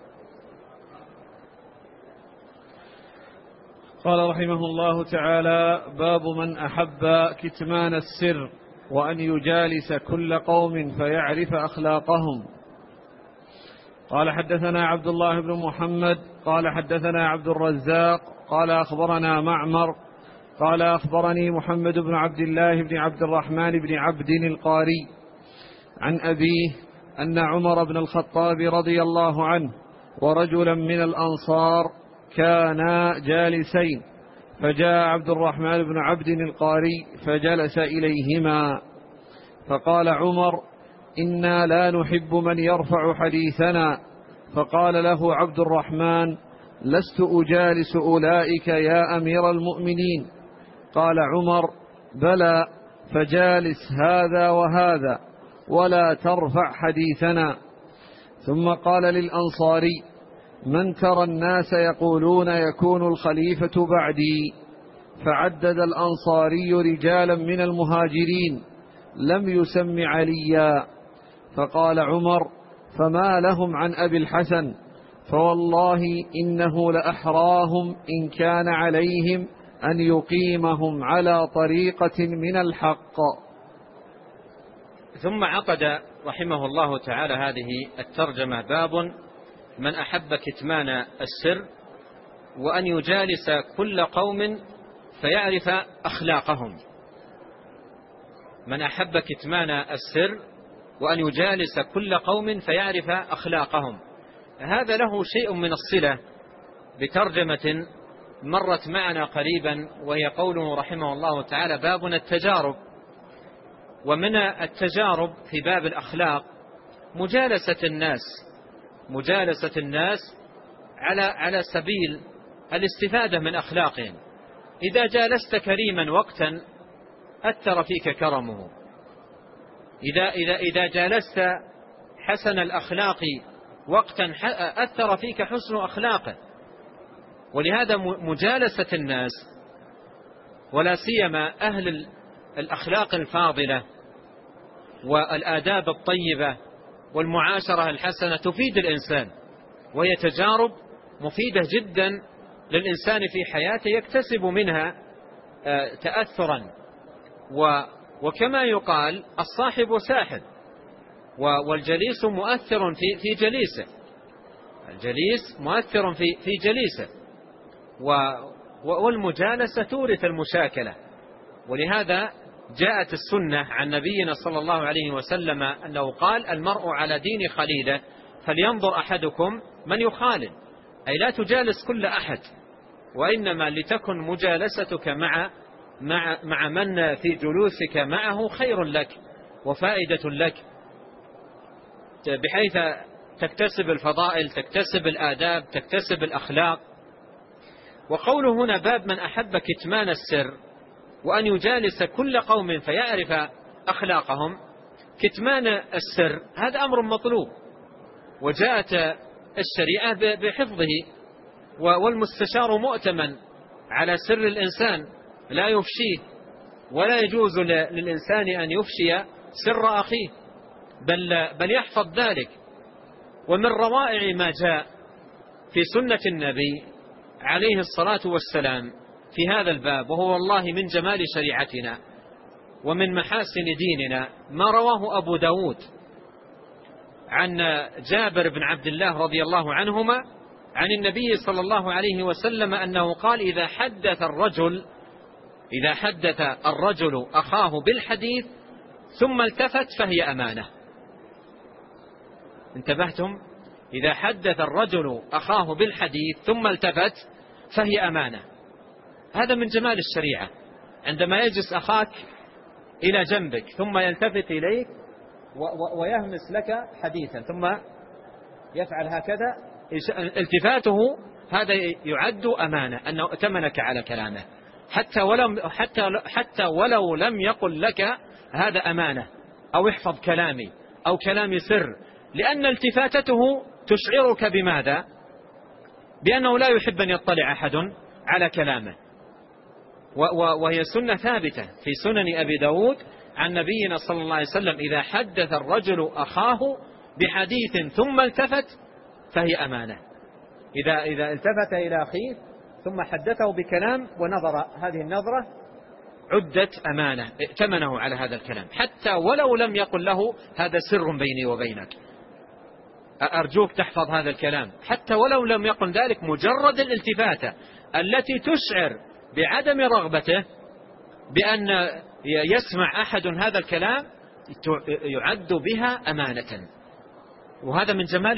قال رحمه الله تعالى: باب من أحب كتمان السر وأن يجالس كل قوم فيعرف أخلاقهم. قال حدثنا عبد الله بن محمد قال حدثنا عبد الرزاق قال أخبرنا معمر قال أخبرني محمد بن عبد الله بن عبد الرحمن بن عبد القاري عن أبيه أن عمر بن الخطاب رضي الله عنه ورجلا من الأنصار كانا جالسين، فجاء عبد الرحمن بن عبد القاري فجلس إليهما، فقال عمر: إنا لا نحب من يرفع حديثنا. فقال له عبد الرحمن: لست أجالس أولئك يا أمير المؤمنين. قال عمر: بلى، فجالس هذا وهذا ولا ترفع حديثنا. ثم قال للأنصاري: من ترى الناس يقولون يكون الخليفة بعدي؟ فعدد الأنصاري رجالا من المهاجرين لم يسم عليا. فقال عمر: فما لهم عن أبي الحسن؟ فوالله إنه لأحراهم إن كان عليهم أن يقيمهم على طريقة من الحق. ثم عقد رحمه الله تعالى هذه الترجمة: باب من أحب كتمان السر وأن يجالس كل قوم فيعرف أخلاقهم. من أحب كتمان السر وأن يجالس كل قوم فيعرف أخلاقهم. هذا له شيء من الصلة بترجمة مرت معنا قريبا، وهي قوله رحمه الله تعالى: بابنا التجارب. ومن التجارب في باب الأخلاق مجالسة الناس على سبيل الاستفادة من أخلاقهم. إذا جالست كريما وقتا أثر فيك كرمه، إذا جالست حسن الأخلاق وقتا أثر فيك حسن أخلاقه. ولهذا مجالسة الناس، ولا سيما أهل الأخلاق الفاضلة والآداب الطيبة والمعاشرة الحسنة، تفيد الإنسان، وهي تجارب مفيدة جدا للإنسان في حياته، يكتسب منها تأثرا. وكما يقال: الصاحب ساحب، والجليس مؤثر في جليسه، الجليس مؤثر في جليسه، والمجالسة تورث المشاكلة. ولهذا جاءت السنة عن نبينا صلى الله عليه وسلم أنه قال: المرء على دين خليله فلينظر أحدكم من يخالل. أي لا تجالس كل أحد، وإنما لتكن مجالستك مع من في جلوسك معه خير لك وفائدة لك، بحيث تكتسب الفضائل، تكتسب الآداب، تكتسب الأخلاق. وقوله هنا: باب من أحب كتمان السر وأن يجالس كل قوم فيعرف أخلاقهم. كتمان السر هذا أمر مطلوب، وجاءت الشريعة بحفظه، والمستشار مؤتمن على سر الإنسان لا يفشيه، ولا يجوز للإنسان أن يفشي سر أخيه، بل يحفظ ذلك. ومن روائع ما جاء في سنة النبي عليه الصلاة والسلام في هذا الباب، وهو والله من جمال شريعتنا ومن محاسن ديننا، ما رواه أبو داود عن جابر بن عبد الله رضي الله عنهما عن النبي صلى الله عليه وسلم أنه قال: إذا حدث الرجل أخاه بالحديث ثم التفت فهي أمانة. انتبهتم؟ إذا حدث الرجل أخاه بالحديث ثم التفت فهي أمانة. هذا من جمال الشريعة، عندما يجلس أخاك إلى جنبك ثم يلتفت إليك ويهمس لك حديثا ثم يفعل هكذا، التفاته هذا يعد أمانة، أنه ائتمنك على كلامه، حتى ولو لم يقل لك هذا أمانة أو احفظ كلامي أو كلامي سر، لأن التفاتته تشعرك بماذا؟ بأنه لا يحب أن يطلع أحد على كلامه. وهي سنة ثابتة في سنن أبي داود عن نبينا صلى الله عليه وسلم: إذا حدث الرجل أخاه بحديث ثم التفت فهي أمانة. إذا التفت إلى أخيه ثم حدثه بكلام ونظر هذه النظرة عدت أمانة، ائتمنه على هذا الكلام، حتى ولو لم يقل له هذا سر بيني وبينك، أرجوك تحفظ هذا الكلام. حتى ولو لم يقل ذلك، مجرد الالتفاتة التي تشعر بعدم رغبته بأن يسمع أحد هذا الكلام يعد بها أمانة. وهذا من جمال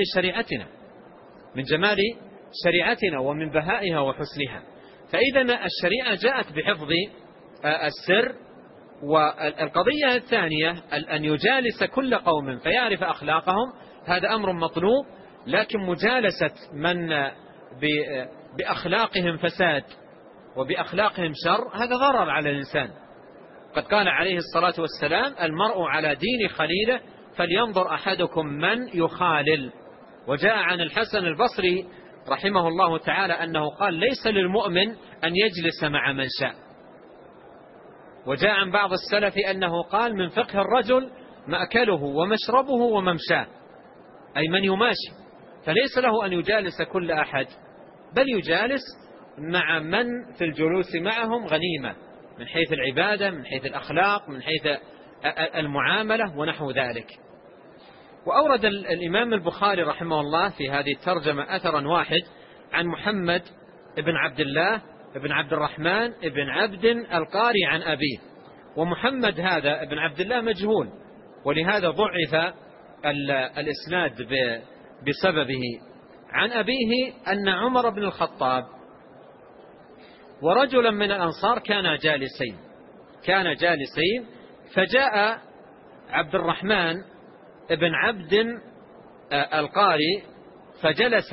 شريعتنا ومن بهائها وحسنها. فإذا الشريعة جاءت بحفظ السر. والقضية الثانية أن يجالس كل قوم فيعرف أخلاقهم، هذا أمر مطلوب، لكن مجالسة من بأخلاقهم فساد وبأخلاقهم شر هذا ضرر على الإنسان. قد قال عليه الصلاة والسلام: المرء على دين خليله فلينظر أحدكم من يخالل. وجاء عن الحسن البصري رحمه الله تعالى أنه قال: ليس للمؤمن أن يجلس مع من شاء. وجاء عن بعض السلف أنه قال: من فقه الرجل مأكله ومشربه وممشاه، أي من يماشي، فليس له أن يجالس كل أحد، بل يجالس مع من في الجلوس معهم غنيمة، من حيث العبادة، من حيث الأخلاق، من حيث المعاملة ونحو ذلك. وأورد الإمام البخاري رحمه الله في هذه الترجمة أثرا واحد عن محمد بن عبد الله بن عبد الرحمن بن عبد القاري عن أبيه. ومحمد هذا بن عبد الله مجهول، ولهذا ضعف الإسناد بسببه. عن أبيه أن عمر بن الخطاب ورجلا من الأنصار كان جالسين فجاء عبد الرحمن بن عبد القاري فجلس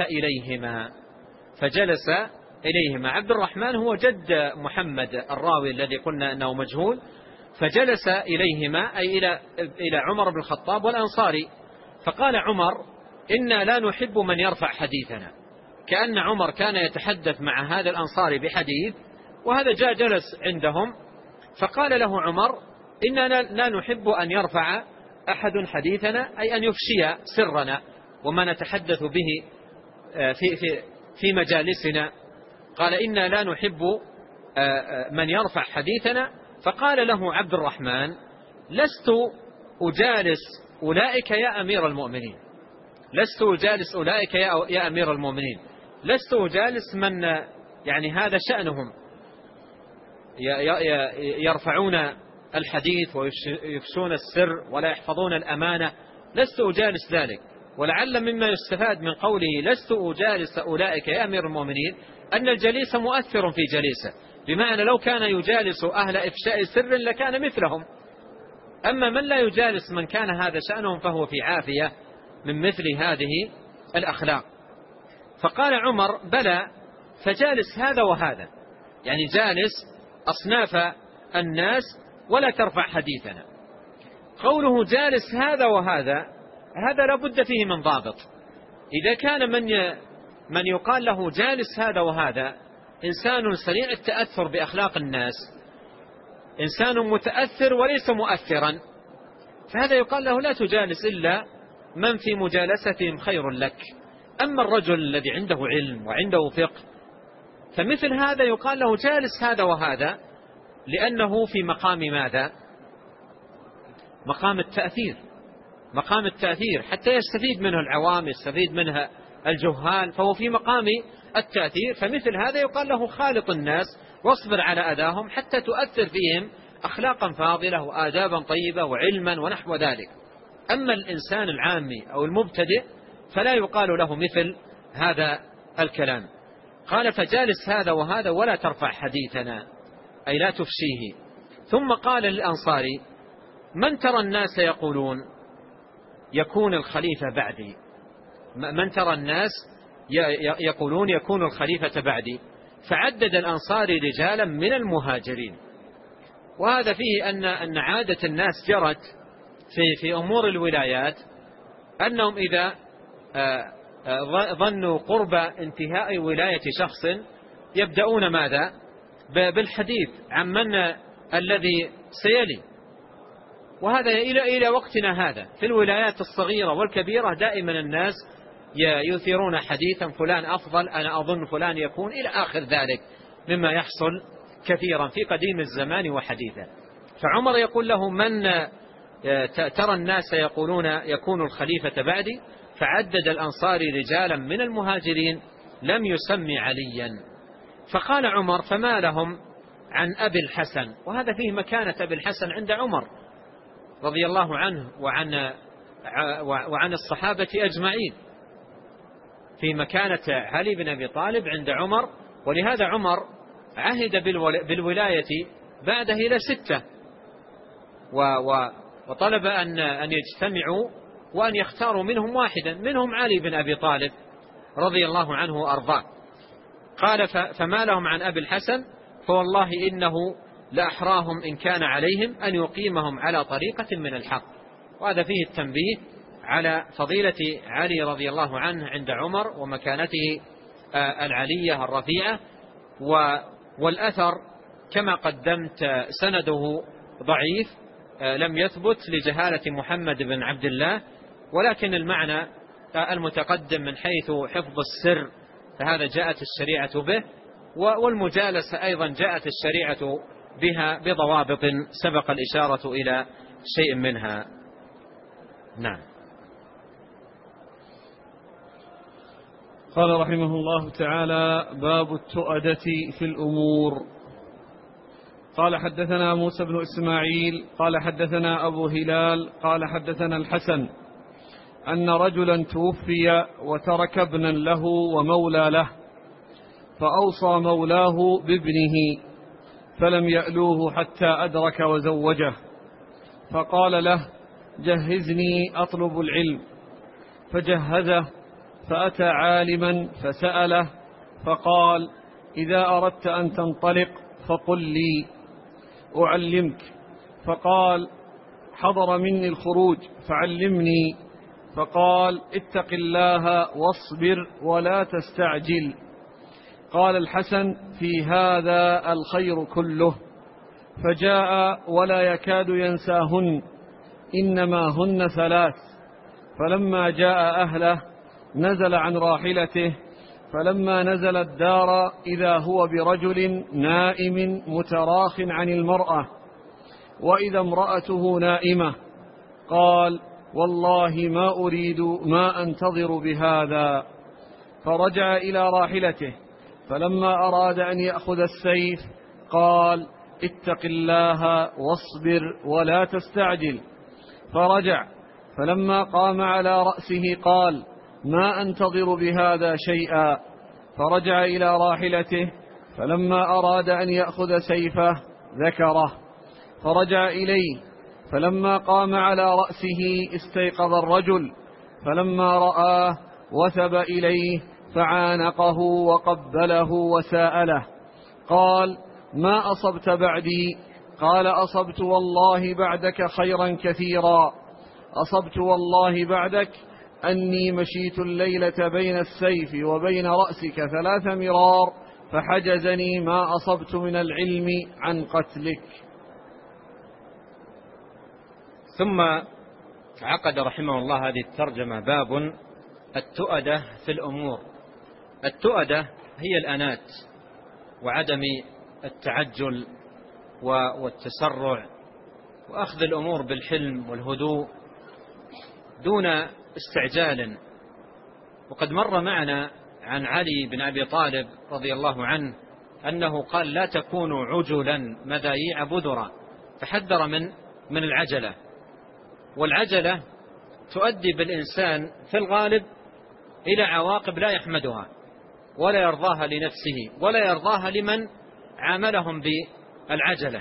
إليهما. عبد الرحمن هو جد محمد الراوي الذي قلنا أنه مجهول. فجلس إليهما أي إلى عمر بن الخطاب والأنصاري. فقال عمر: إنا لا نحب من يرفع حديثنا. كأن عمر كان يتحدث مع هذا الأنصاري بحديث، وهذا جاء جلس عندهم، فقال له عمر: إنا لا نحب أن يرفع أحد حديثنا، أي أن يفشي سرنا وما نتحدث به في مجالسنا. قال: إنا لا نحب من يرفع حديثنا. فقال له عبد الرحمن: لست أجالس أولئك يا أمير المؤمنين، لست أجالس من يعني هذا شأنهم يرفعون الحديث ويفشون السر ولا يحفظون الأمانة، لست أجالس ذلك. ولعل مما يستفاد من قوله لست أجالس أولئك يا أمير المؤمنين أن الجليس مؤثر في جليسه، بمعنى لو كان يجالس أهل إفشاء سر لكان مثلهم، أما من لا يجالس من كان هذا شأنهم فهو في عافية من مثل هذه الأخلاق. فقال عمر: بلى، فجالس هذا وهذا، يعني جالس أصناف الناس ولا ترفع حديثنا. قوله جالس هذا وهذا، هذا لا بد فيه من ضابط. إذا كان من يقال له جالس هذا وهذا إنسان سريع التأثر بأخلاق الناس، إنسان متأثر وليس مؤثرا، فهذا يقال له لا تجالس إلا من في مجالستهم خير لك. أما الرجل الذي عنده علم وعنده فقه فمثل هذا يقال له جالس هذا وهذا، لأنه في مقام ماذا؟ مقام التأثير حتى يستفيد منه العوام، يستفيد منها الجهال، فهو في مقام التأثير. فمثل هذا يقال له خالط الناس واصبر على أذاهم حتى تؤثر فيهم أخلاقا فاضلة وآدابا طيبة وعلما ونحو ذلك. أما الإنسان العامي أو المبتدئ فلا يقال له مثل هذا الكلام. قال: فجالس هذا وهذا ولا ترفع حديثنا، أي لا تفشيه. ثم قال للأنصاري: من ترى الناس يقولون يكون الخليفة بعدي؟ من ترى الناس يقولون يكون الخليفة بعدي؟ فعدد الأنصاري رجالا من المهاجرين. وهذا فيه أن عادة الناس جرت في أمور الولايات أنهم إذا ظنوا قرب انتهاء ولاية شخص يبدأون ماذا؟ بالحديث عن من الذي سيلي. وهذا إلى وقتنا هذا في الولايات الصغيرة والكبيرة دائما الناس يثيرون حديثا فلان أفضل، أنا أظن فلان يكون، إلى آخر ذلك مما يحصل كثيرا في قديم الزمان وحديثه. فعمر يقول له: من ترى الناس يقولون يكون الخليفة بعدي؟ فعدد الأنصاري رجالا من المهاجرين لم يسمي عليا. فقال عمر: فما لهم عن أبي الحسن؟ وهذا فيه مكانة أبي الحسن عند عمر رضي الله عنه وعن الصحابة أجمعين، في مكانة علي بن أبي طالب عند عمر. ولهذا عمر عهد بالولاية بعده إلى 6، وطلب أن يجتمعوا وأن يختاروا منهم واحدا، منهم علي بن أبي طالب رضي الله عنه وأرضاه. قال: فما لهم عن أبي الحسن؟ فوالله إنه لأحراهم إن كان عليهم أن يقيمهم على طريقة من الحق. وهذا فيه التنبيه على فضيلة علي رضي الله عنه عند عمر ومكانته العلية الرفيعة. والأثر كما قدمت سنده ضعيف لم يثبت لجهالة محمد بن عبد الله، ولكن المعنى المتقدم من حيث حفظ السر فهذا جاءت الشريعة به، والمجالسة أيضا جاءت الشريعة بها بضوابط سبق الإشارة إلى شيء منها. نعم. قال رحمه الله تعالى: باب التؤدة في الأمور. قال: حدثنا موسى بن إسماعيل قال حدثنا أبو هلال قال حدثنا الحسن أن رجلا توفي وترك ابنا له ومولى له، فأوصى مولاه بابنه، فلم يألوه حتى أدرك وزوجه، فقال له: جهزني أطلب العلم. فجهزه، فأتى عالما فسأله، فقال: إذا أردت أن تنطلق فقل لي أعلمك. فقال: حضر مني الخروج فعلمني. فقال: اتق الله واصبر ولا تستعجل. قال الحسن: في هذا الخير كله. فجاء ولا يكاد ينساهن، إنما هن 3. فلما جاء أهله نزل عن راحلته، فلما نزل الدار إذا هو برجل نائم متراخ عن المرأة، وإذا امرأته نائمة. قال: والله ما أريد ما أنتظر بهذا. فرجع إلى راحلته، فلما أراد أن يأخذ السيف قال: اتق الله واصبر ولا تستعجل. فرجع، فلما قام على رأسه قال: ما أنتظر بهذا شيئا. فرجع إلى راحلته، فلما أراد أن يأخذ سيفه ذكره، فرجع إليه، فلما قام على رأسه استيقظ الرجل، فلما رآه وثب إليه فعانقه وقبله وساءله. قال: ما أصبت بعدي؟ قال: أصبت والله بعدك خيرا كثيرا. أصبت والله بعدك أني مشيت الليلة بين السيف وبين رأسك 3 مرار، فحجزني ما أصبت من العلم عن قتلك. ثم عقد رحمه الله هذه الترجمة: باب التؤدة في الأمور. التؤدة هي الأنات وعدم التعجل والتسرع، وأخذ الأمور بالحلم والهدوء دون استعجال. وقد مر معنا عن علي بن أبي طالب رضي الله عنه أنه قال: لا تكونوا عجلا مذايع بذرا، فحذر من العجلة. والعجلة تؤدي بالإنسان في الغالب إلى عواقب لا يحمدها ولا يرضاها لنفسه ولا يرضاها لمن عاملهم بالعجلة.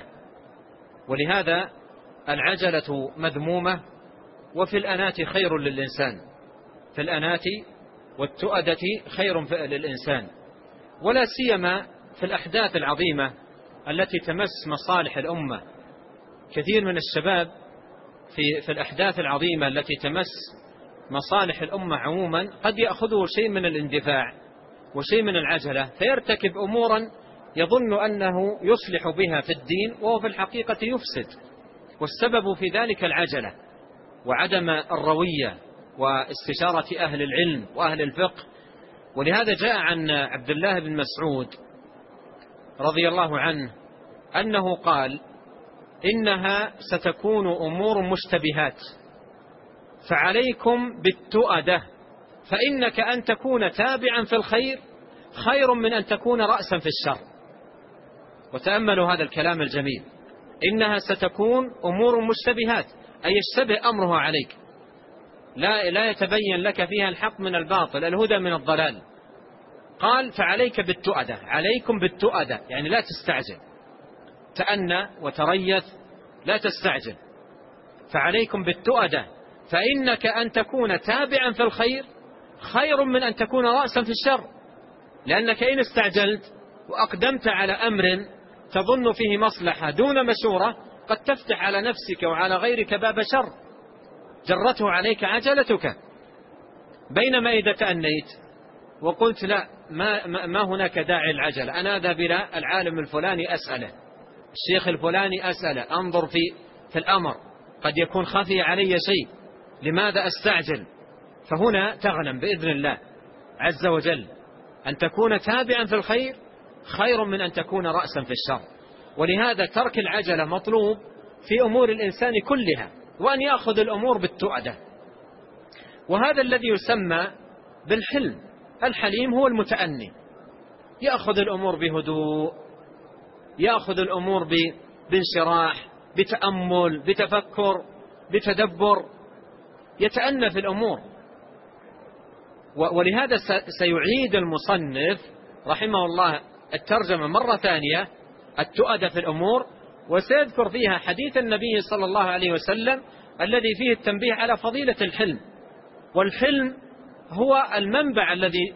ولهذا العجلة مذمومة، وفي الأنات خير للإنسان، في الأنات والتؤدة خير للإنسان، ولا سيما في الأحداث العظيمة التي تمس مصالح الأمة. كثير من الشباب في الأحداث العظيمة التي تمس مصالح الأمة عموما قد يأخذه شيء من الاندفاع وشيء من العجلة، فيرتكب أمورا يظن أنه يصلح بها في الدين وهو في الحقيقة يفسد. والسبب في ذلك العجلة وعدم الروية واستشارة أهل العلم وأهل الفقه. ولهذا جاء عن عبد الله بن مسعود رضي الله عنه أنه قال: إنها ستكون أمور مشتبهات، فعليكم بالتؤدة، فإنك أن تكون تابعا في الخير خير من أن تكون رأسا في الشر. وتأملوا هذا الكلام الجميل: إنها ستكون أمور مشتبهات، أي يشتبه أمرها عليك، لا يتبين لك فيها الحق من الباطل، الهدى من الضلال. قال: فعليك بالتؤدة، عليكم بالتؤدة، يعني لا تستعجل، تأنى وتريث، لا تستعجل. فعليكم بالتؤدة، فإنك أن تكون تابعا في الخير خير من أن تكون رأسا في الشر. لأنك إن استعجلت وأقدمت على أمر تظن فيه مصلحة دون مشورة قد تفتح على نفسك وعلى غيرك باب شر جرته عليك عجلتك. بينما إذا تأنيت وقلت: لا، ما هناك داعي العجلة، أنا أذهب إلى العالم الفلاني أسأله، الشيخ الفلاني أسأله، أنظر في الأمر، قد يكون خفي علي شيء، لماذا أستعجل؟ فهنا تغنم بإذن الله عز وجل. أن تكون تابعا في الخير خير من أن تكون رأسا في الشر. ولهذا ترك العجلة مطلوب في أمور الإنسان كلها، وأن يأخذ الأمور بالتؤدة. وهذا الذي يسمى بالحلم. الحليم هو المتأني، يأخذ الأمور بهدوء، يأخذ الأمور بانشراح، بتأمل، بتفكر، بتدبر، يتأنى في الأمور. ولهذا سيعيد المصنف رحمه الله الترجمة مرة ثانية، التؤدة في الأمور، وسيذكر فيها حديث النبي صلى الله عليه وسلم الذي فيه التنبيه على فضيلة الحلم. والحلم هو المنبع الذي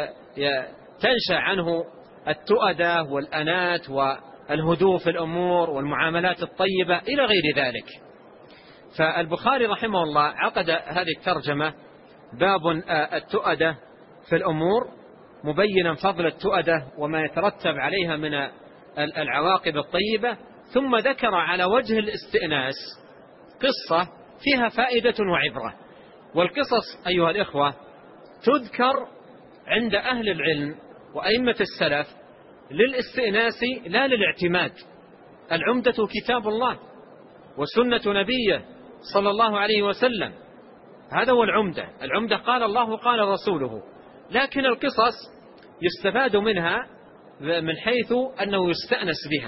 تنشأ عنه التؤدة والأنات والهدوء في الأمور والمعاملات الطيبة إلى غير ذلك. فالبخاري رحمه الله عقد هذه الترجمة باب التؤدة في الأمور، مبينا فضل التؤدة وما يترتب عليها من العواقب الطيبة، ثم ذكر على وجه الاستئناس قصة فيها فائدة وعبرة. والقصص أيها الإخوة تذكر عند أهل العلم وأئمة السلف للاستئناس لا للاعتماد. العمدة كتاب الله وسنة نبيه صلى الله عليه وسلم، هذا هو العمدة. العمدة قال الله قال رسوله، لكن القصص يستفاد منها من حيث أنه يستأنس بها.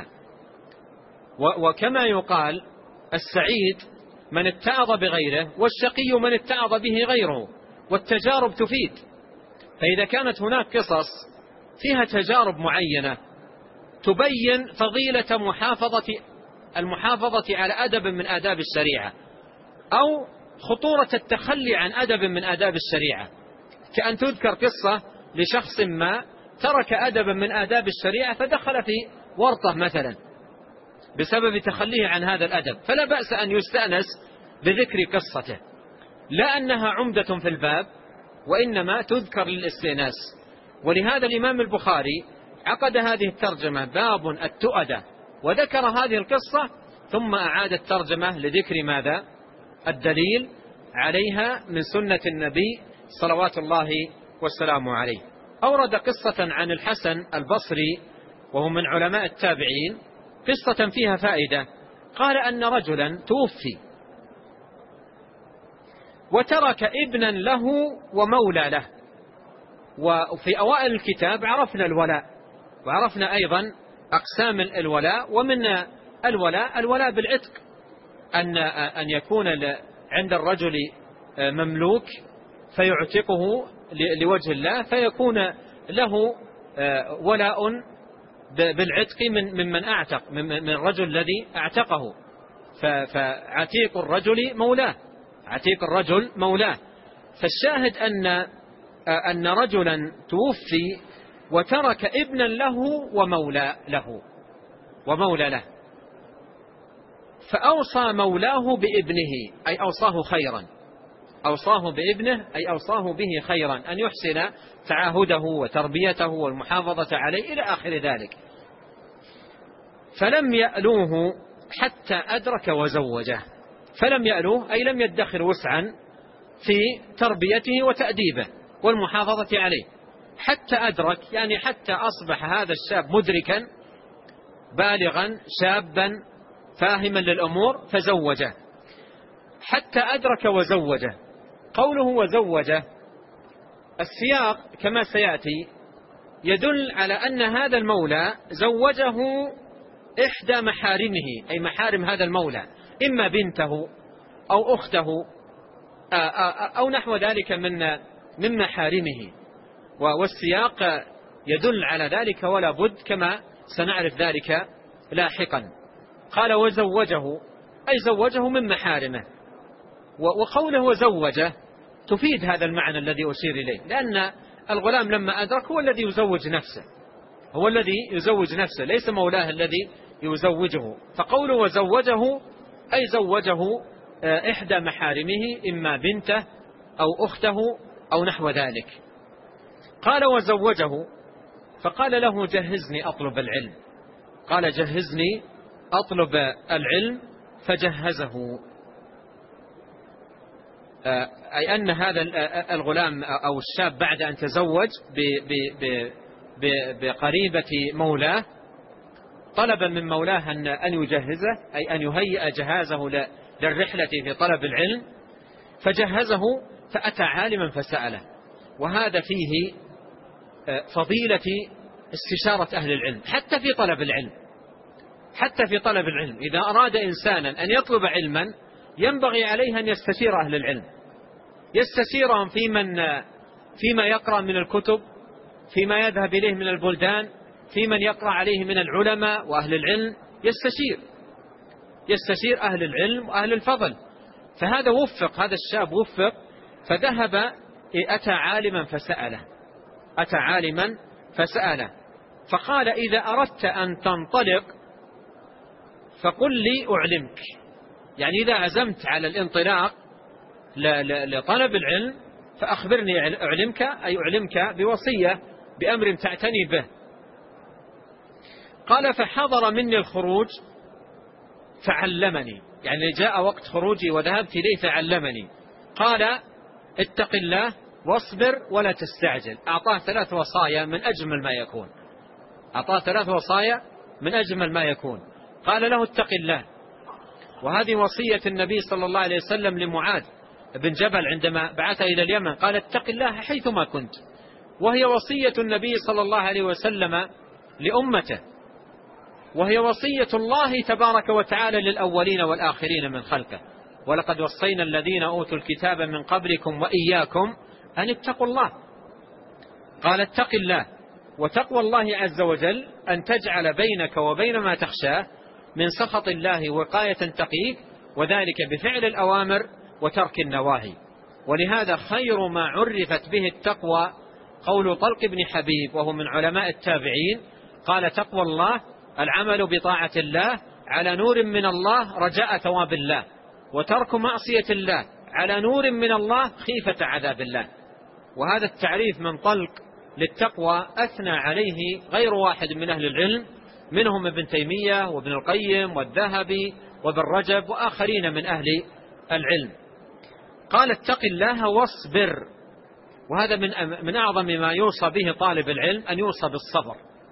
وكما يقال السعيد من اتعظ بغيره، والشقي من اتعظ به غيره، والتجارب تفيد. فإذا كانت هناك قصص فيها تجارب معينة تبين فضيلة المحافظة على أدب من آداب الشريعة، أو خطورة التخلي عن أدب من آداب الشريعة، كأن تذكر قصة لشخص ما ترك أدبا من آداب الشريعة فدخل في ورطة مثلا بسبب تخليه عن هذا الأدب، فلا بأس أن يستأنس بذكر قصته، لا أنها عمدة في الباب، وإنما تذكر للاستئناس. ولهذا الإمام البخاري عقد هذه الترجمة باب التؤدة، وذكر هذه القصة ثم أعاد الترجمة لذكر ماذا؟ الدليل عليها من سنة النبي صلوات الله والسلام عليه. أورد قصة عن الحسن البصري وهو من علماء التابعين، قصة فيها فائدة. قال أن رجلا توفي وترك ابنا له ومولى له. وفي أوائل الكتاب عرفنا الولاء، وعرفنا أيضا أقسام الولاء، ومن الولاء بالعتق، أن يكون عند الرجل مملوك فيعتقه لوجه الله، فيكون له ولاء بالعتق ممن أعتق، من الرجل الذي أعتقه. فعتيق الرجل مولاه، عتيق الرجل مولاه. فالشاهد أن رجلا توفي وترك ابنا له ومولى له، فأوصى مولاه بابنه، أي أوصاه خيرا، أوصاه بابنه أي أوصاه به خيرا، أن يحسن تعاهده وتربيته والمحافظة عليه إلى آخر ذلك. فلم يألوه حتى أدرك وزوجه. فلم يألوه أي لم يدخر وسعا في تربيته وتأديبه والمحافظة عليه، حتى أدرك يعني حتى أصبح هذا الشاب مدركا بالغا شابا فاهما للأمور فزوجه، حتى أدرك وزوجه. قوله وزوجه السياق كما سيأتي يدل على أن هذا المولى زوجه إحدى محارمه، أي محارم هذا المولى، إما بنته أو أخته أو نحو ذلك من محارمه، والسياق يدل على ذلك ولا بد كما سنعرف ذلك لاحقا. قال وزوجه أي زوجه من محارمه. وقوله وزوجه تفيد هذا المعنى الذي أشير إليه، لأن الغلام لما أدرك هو الذي يزوج نفسه، هو الذي يزوج نفسه، ليس مولاه الذي يزوجه. فقوله وزوجه أي زوجه إحدى محارمه، إما بنته أو أخته أو نحو ذلك. قال وزوجه، فقال له جهزني أطلب العلم، قال جهزني أطلب العلم، فجهزه. أي أن هذا الغلام أو الشاب بعد أن تزوج بقريبة مولاه طلب من مولاه أن يجهزه، أي أن يهيئ جهازه للرحلة في طلب العلم، فجهزه. فأتى عالما فسأله، وهذا فيه فضيلة استشارة أهل العلم حتى في طلب العلم. حتى في طلب العلم إذا أراد إنسانا أن يطلب علما ينبغي عليه أن يستشير أهل العلم، يستشيرهم فيما يقرأ من الكتب فيما يذهب إليه من البلدان، في من يقرأ عليه من العلماء وأهل العلم، يستشير أهل العلم وأهل الفضل. فهذا وفق، هذا الشاب وفق، فذهب أتى عالما فسأله فقال: إذا أردت أن تنطلق فقل لي أعلمك. يعني إذا عزمت على الانطلاق لطلب العلم فأخبرني أعلمك، أي أعلمك بوصية، بأمر تعتني به. قال: فحضر مني الخروج فعلمني، يعني جاء وقت خروجي وذهبت إليه فعلمني. قال: اتق الله واصبر ولا تستعجل. أعطاه 3 وصايا من أجمل ما يكون. قال له: اتق الله. وهذه وصية النبي صلى الله عليه وسلم لمعاذ بن جبل عندما بعث إلى اليمن، قال: اتق الله حيثما كنت. وهي وصية النبي صلى الله عليه وسلم لأمته، وهي وصية الله تبارك وتعالى للأولين والآخرين من خلقه: ولقد وصينا الذين أوتوا الكتاب من قبلكم وإياكم أن اتقوا الله. قال: اتق الله. وتقوى الله عز وجل أن تجعل بينك وبين ما تخشاه من سخط الله وقاية تقيك، وذلك بفعل الأوامر وترك النواهي. ولهذا خير ما عرفت به التقوى قول طلق بن حبيب وهو من علماء التابعين، قال: تقوى الله العمل بطاعة الله على نور من الله رجاء ثواب الله، وترك معصية الله على نور من الله خيفة عذاب الله. وهذا التعريف من طلق للتقوى أثنى عليه غير واحد من أهل العلم، منهم ابن تيمية وابن القيم والذهبي وابن رجب وآخرين من أهل العلم. قال: اتق الله واصبر. وهذا من أعظم ما يوصى به طالب العلم، أن يوصى بالصبر.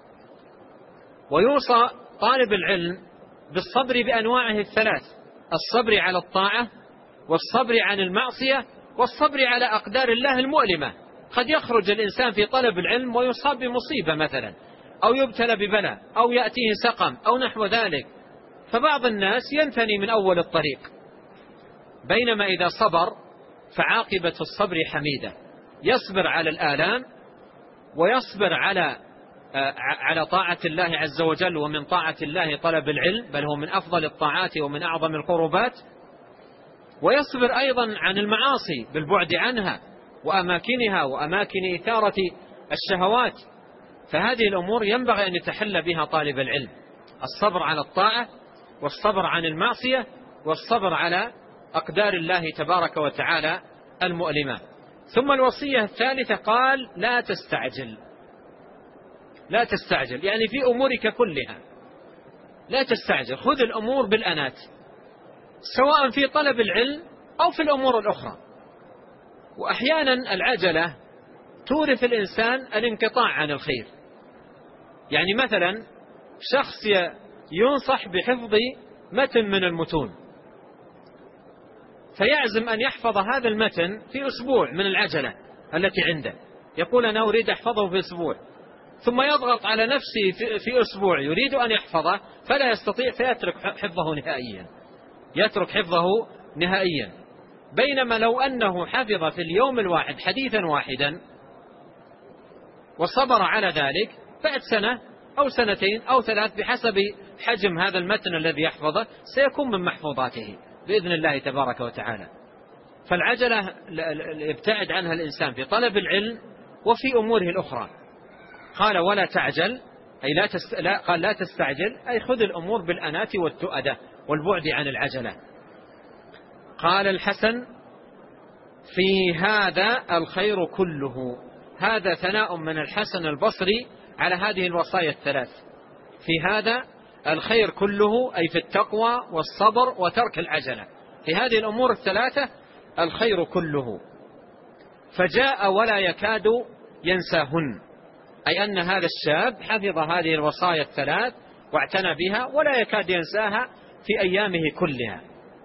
ويوصى طالب العلم بالصبر بأنواعه 3: الصبر على الطاعة، والصبر عن المعصية، والصبر على أقدار الله المؤلمة. قد يخرج الإنسان في طلب العلم ويصاب بمصيبة مثلا، أو يبتلى ببلاء، أو يأتيه سقم أو نحو ذلك، فبعض الناس ينثني من أول الطريق، بينما إذا صبر فعاقبة الصبر حميدة، يصبر على الآلام، ويصبر على طاعة الله عز وجل. ومن طاعة الله طلب العلم، بل هو من أفضل الطاعات ومن أعظم القربات. ويصبر أيضا عن المعاصي بالبعد عنها وأماكنها وأماكن إثارة الشهوات. فهذه الأمور ينبغي أن يتحلى بها طالب العلم: الصبر على الطاعة، والصبر عن المعصية، والصبر على أقدار الله تبارك وتعالى المؤلمة. ثم الوصية الثالثة قال: لا تستعجل، يعني في أمورك كلها لا تستعجل، خذ الأمور بالأنات، سواء في طلب العلم أو في الأمور الأخرى. وأحيانا العجلة تورث الإنسان الانقطاع عن الخير. يعني مثلا شخص ينصح بحفظ متن من المتون، فيعزم أن يحفظ هذا المتن في أسبوع من العجلة التي عنده، يقول: أنا أريد أحفظه في أسبوع، ثم يضغط على نفسه في أسبوع يريد أن يحفظه فلا يستطيع، فيترك حفظه نهائيا. بينما لو أنه حفظ في اليوم الواحد حديثا واحدا وصبر على ذلك، بعد سنة أو سنتين أو 3 بحسب حجم هذا المتن الذي يحفظه سيكون من محفوظاته بإذن الله تبارك وتعالى. فالعجلة يبتعد عنها الإنسان في طلب العلم وفي أموره الأخرى. قال: ولا تعجل، أي قال لا تستعجل، أي خذ الأمور بالأنات والتؤدة والبعد عن العجلة. قال الحسن: في هذا الخير كله. هذا ثناء من الحسن البصري على هذه الوصايا ال3: في هذا الخير كله، أي في التقوى والصبر وترك العجلة، في هذه الأمور ال3 الخير كله. فجاء ولا يكاد ينساهن، أي أن هذا الشاب حفظ هذه الوصايا ال3 واعتنى بها ولا يكاد ينساها في أيامه كلها.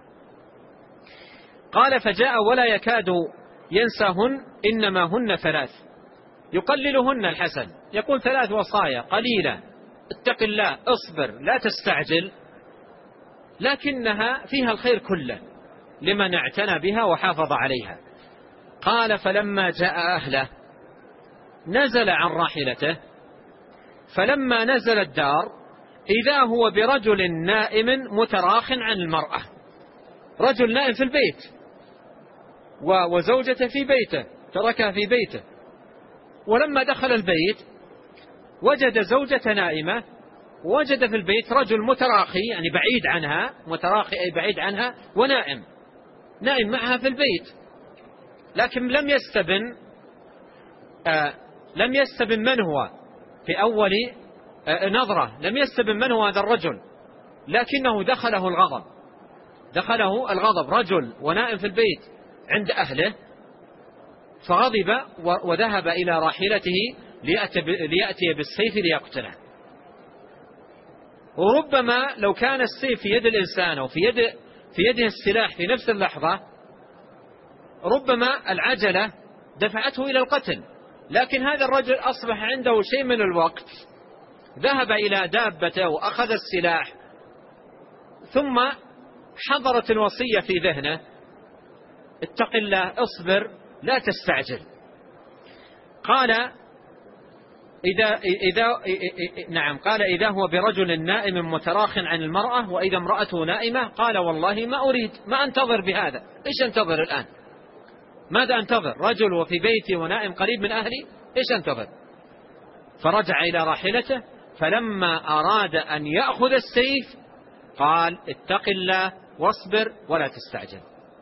قال: فجاء ولا يكاد ينساهن، إنما هن 3 يقللهن الحسن، يقول 3 وصايا قليلة: اتق الله، اصبر، لا تستعجل، لكنها فيها الخير كله لمن اعتنى بها وحافظ عليها. قال: فلما جاء أهله، نزل عن راحلته، فلما نزل الدار إذا هو برجل نائم متراخ عن المرأة، رجل نائم في البيت وزوجته في بيته، تركها في بيته، ولما دخل البيت وجد زوجة نائمة، ووجد في البيت رجل متراخي يعني بعيد عنها، متراخي أي بعيد عنها، ونائم معها في البيت، لكن لم يستبن من هو في أول نظرة، لم يستبن من هو هذا الرجل، لكنه دخله الغضب، رجل ونائم في البيت عند أهله، فغضب وذهب إلى راحلته ليأتي بالسيف ليقتله. وربما لو كان السيف في يد الإنسان أو في يده السلاح في نفس اللحظة، ربما العجلة دفعته إلى القتل، لكن هذا الرجل أصبح عنده شيء من الوقت، ذهب إلى دابته وأخذ السلاح، ثم حضرت الوصية في ذهنه: اتق الله، اصبر، لا تستعجل. قال إذا هو برجل نائم متراخ عن المرأة وإذا امرأته نائمة، قال والله ما أريد، ما أنتظر بهذا، إيش أنتظر الآن؟ ماذا أنتظر؟ رجل وفي بيتي ونائم قريب من أهلي، إيش أنتظر؟ فرجع إلى راحلته، فلما أراد أن يأخذ السيف قال: اتق الله واصبر ولا تستعجل.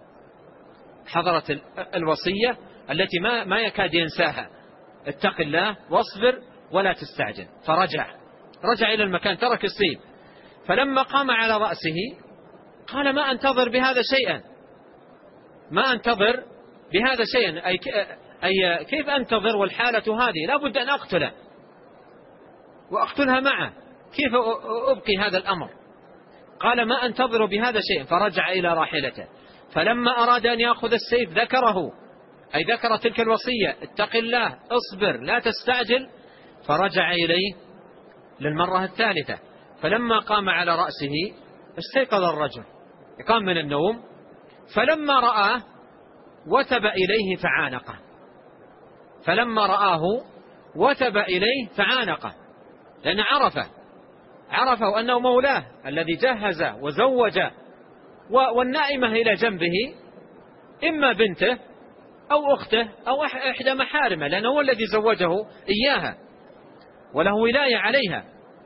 حضرت الوصية التي ما يكاد ينساها: اتق الله واصبر ولا تستعجل. فرجع إلى المكان، ترك السيف، فلما قام على رأسه قال: ما أنتظر بهذا شيئا، ما أنتظر بهذا شيئا، أي كيف أنتظر والحالة هذه؟ لا بد أن أقتله وأقتلها معه، كيف أبقي هذا الأمر؟ قال: ما أنتظر بهذا شيئا. فرجع إلى راحلته، فلما أراد أن يأخذ السيف ذكر تلك الوصية: اتق الله اصبر لا تستعجل، فرجع إليه للمرة الثالثة. فلما قام على رأسه استيقظ الرجل، قام من النوم، فلما رآه وتب إليه فعانقه، لأن عرفه أنه مولاه الذي جهزه وزوجه، والنائمة إلى جنبه إما بنته أو أخته أو إحدى محارمه، لأنه هو الذي زوجه إياها وله ولاية عليها.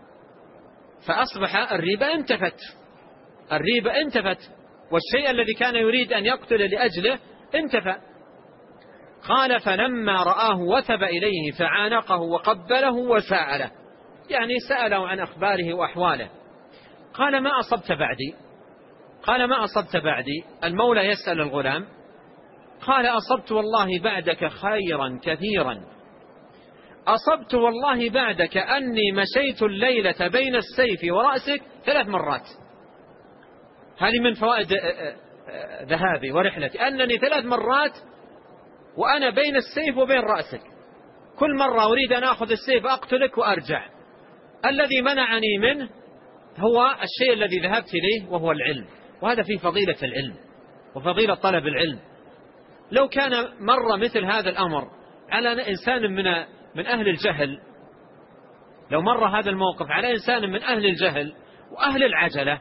فأصبح الريبة انتفت، والشيء الذي كان يريد أن يقتل لأجله انتفى. قال: فلما رآه وثب إليه فعانقه وقبله وسأله، يعني سأله عن أخباره وأحواله. قال: ما أصبت بعدي؟ المولى يسأل الغلام. قال: أصبت والله بعدك خيرا كثيرا، أصبت والله بعدك أني مشيت الليلة بين السيف ورأسك 3 مرات. هذه من فوائد ذهابي ورحلتي، أنني 3 مرات وأنا بين السيف وبين رأسك، كل مرة أريد أن أخذ السيف أقتلك وأرجع. الذي منعني منه هو الشيء الذي ذهبت إليه وهو العلم، وهذا في فضيلة العلم وفضيلة طلب العلم. لو كان مر مثل هذا الأمر على إنسان من أهل الجهل، لو مر هذا الموقف على إنسان من أهل الجهل وأهل العجلة،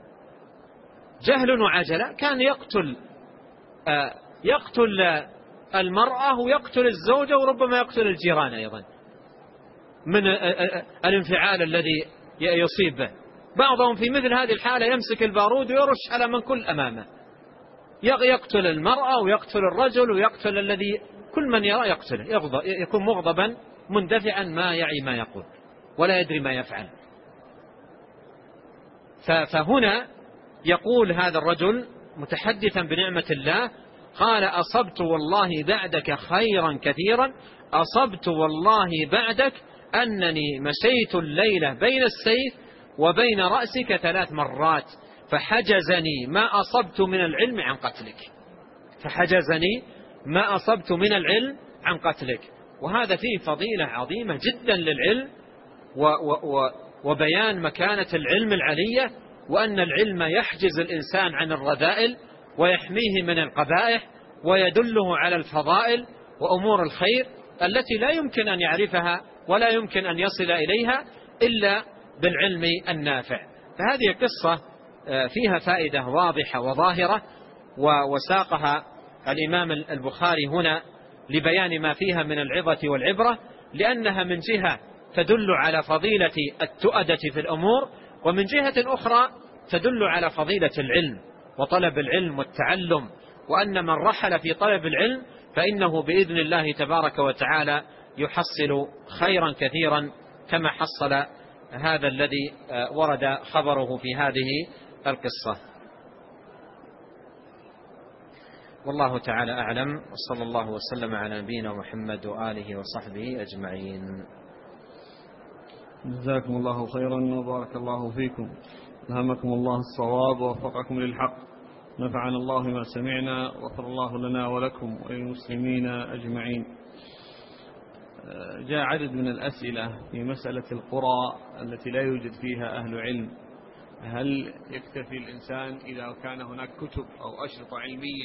جهل وعجلة، كان يقتل المرأة ويقتل الزوجة وربما يقتل الجيران أيضا من الانفعال الذي يصيب به. بعضهم في مثل هذه الحالة يمسك البارود ويرش على من كل أمامه، يقتل المرأة ويقتل الرجل ويقتل الذي كل من يرى يقتله، يكون مغضبا مندفعا ما يعي ما يقول ولا يدري ما يفعل. فهنا يقول هذا الرجل متحدثا بنعمة الله، قال: أصبت والله بعدك خيرا كثيرا، أصبت والله بعدك أنني مشيت الليلة بين السيف وبين رأسك 3 مرات، فحجزني ما أصبت من العلم عن قتلك. وهذا فيه فضيلة عظيمة جدا للعلم، وبيان مكانة العلم العلية، وأن العلم يحجز الإنسان عن الرذائل ويحميه من القبائح ويدله على الفضائل وأمور الخير. التي لا يمكن أن يعرفها ولا يمكن أن يصل إليها إلا بالعلم النافع. فهذه قصة فيها فائدة واضحة وظاهرة، وساقها الإمام البخاري هنا لبيان ما فيها من العظة والعبرة، لأنها من جهة تدل على فضيلة التؤدة في الأمور، ومن جهة أخرى تدل على فضيلة العلم وطلب العلم والتعلم، وأن من رحل في طلب العلم فإنه بإذن الله تبارك وتعالى يحصل خيرا كثيرا، كما حصل هذا الذي ورد خبره في هذه القصة. والله تعالى أعلم، وصلى الله وسلم على نبينا محمد وآله وصحبه أجمعين. جزاكم الله خيرا وبارك الله فيكم، ألهمكم الله الصواب ووفقكم للحق، نفعنا الله ما سمعنا، وغفر الله لنا ولكم وللمسلمين أجمعين. جاء عدد من الأسئلة في مسألة القرى التي لا يوجد فيها أهل علم، هل يكتفي الإنسان إذا كان هناك كتب أو أشرطة علمية؟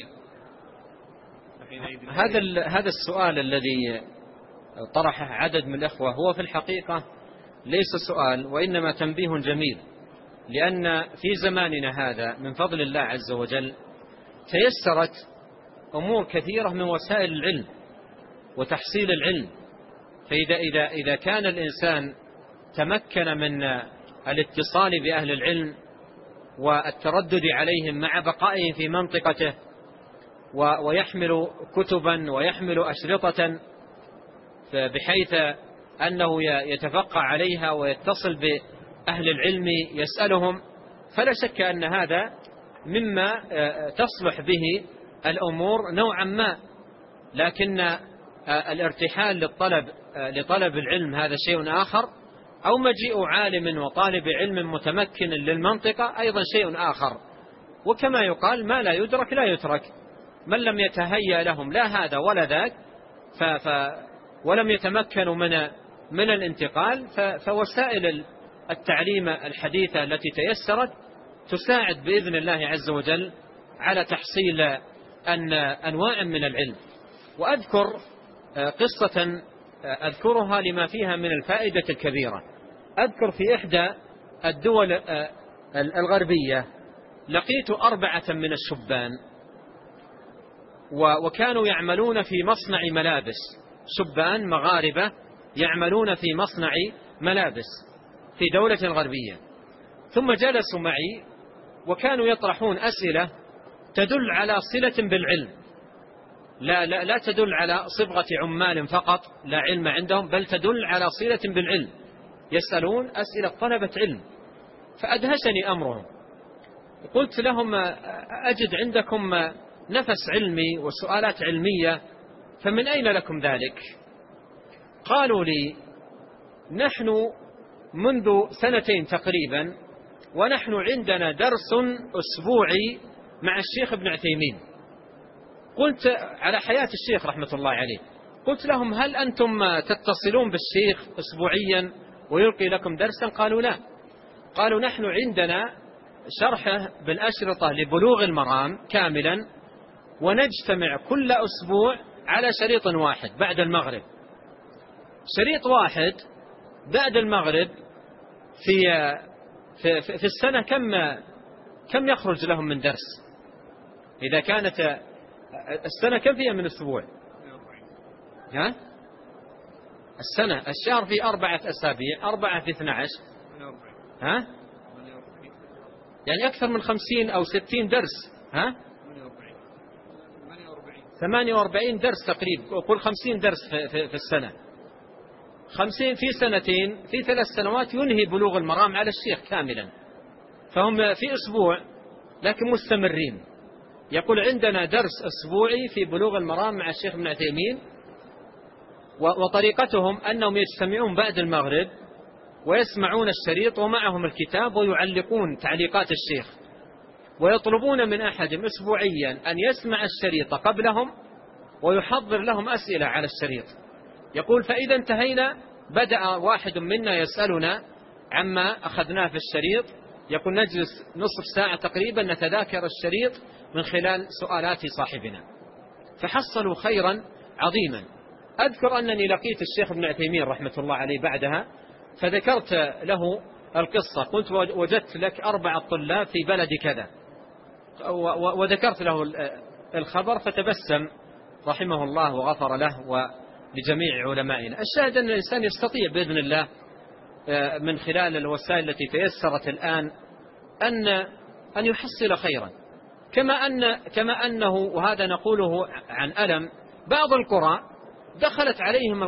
هذا السؤال الذي طرحه عدد من الأخوة هو في الحقيقة ليس سؤال، وإنما تنبيه جميل، لأن في زماننا هذا من فضل الله عز وجل تيسرت أمور كثيرة من وسائل العلم وتحصيل العلم. فإذا كان الإنسان تمكن من الاتصال بأهل العلم والتردد عليهم مع بقائه في منطقته، ويحمل كتبا ويحمل أشرطة بحيث أنه يتفقع عليها ويتصل بأهل العلم يسألهم، فلا شك أن هذا مما تصلح به الأمور نوعا ما. لكن الارتحال لطلب العلم هذا شيء آخر، أو مجيء عالم وطالب علم متمكن للمنطقة أيضا شيء آخر. وكما يقال ما لا يدرك لا يترك، من لم يتهيأ لهم لا هذا ولا ذاك ولم يتمكنوا من الانتقال، فوسائل التعليم الحديثة التي تيسرت تساعد بإذن الله عز وجل على تحصيل أنواع من العلم. وأذكر قصة أذكرها لما فيها من الفائدة الكبيرة. أذكر في إحدى الدول الغربية لقيت 4 من الشبان، وكانوا يعملون في مصنع ملابس، شبان مغاربة يعملون في مصنع ملابس في دولة غربية. ثم جلسوا معي وكانوا يطرحون أسئلة تدل على صلة بالعلم، لا تدل على صبغة عمال فقط لا علم عندهم، بل تدل على صلة بالعلم، يسألون أسئلة طلبة علم. فأدهشني أمرهم، قلت لهم أجد عندكم نفس علمي وسؤالات علمية، فمن أين لكم ذلك؟ قالوا لي نحن منذ 2 تقريبا ونحن عندنا درس أسبوعي مع الشيخ ابن عثيمين. قلت على حياة الشيخ رحمة الله عليه، قلت لهم هل أنتم تتصلون بالشيخ أسبوعيا ويلقي لكم درسا؟ قالوا لا. قالوا نحن عندنا شرحه بالأشرطة لبلوغ المرام كاملا، ونجتمع كل أسبوع على شريط واحد بعد المغرب، شريط واحد بعد المغرب. في السنة كم يخرج لهم من درس؟ إذا كانت السنة كم فيها من أسبوع؟ ها؟ السنة الشهر في 4 أسابيع، 4 في 12، ها؟ يعني أكثر من 50 أو 60 درس، ها؟ 48 درس تقريبا، وكل 50 درس في السنة، 50 في 2 في 3 سنوات ينهي بلوغ المرام على الشيخ كاملا. فهم في أسبوع لكن مستمرين. يقول عندنا درس أسبوعي في بلوغ المرام مع الشيخ ابن عثيمين، وطريقتهم أنهم يجتمعون بعد المغرب ويسمعون الشريط ومعهم الكتاب ويعلقون تعليقات الشيخ، ويطلبون من أحدهم أسبوعيا أن يسمع الشريط قبلهم ويحضر لهم أسئلة على الشريط. يقول فإذا انتهينا بدأ واحد منا يسألنا عما أخذناه في الشريط. يقول نجلس نصف ساعة تقريبا نتذاكر الشريط من خلال سؤالات صاحبنا، فحصلوا خيرا عظيما. أذكر أنني لقيت الشيخ ابن عثيمين رحمة الله عليه بعدها، فذكرت له القصة، قلت وجدت لك 4 طلاب في بلد كذا، وذكرت له الخبر، فتبسم رحمه الله وغفر له ولجميع علمائنا. الشاهد أن الإنسان يستطيع بإذن الله من خلال الوسائل التي تيسرت الآن أن يحصل خيرا، كما أنه، وهذا نقوله عن ألم، بعض القرى دخلت عليهم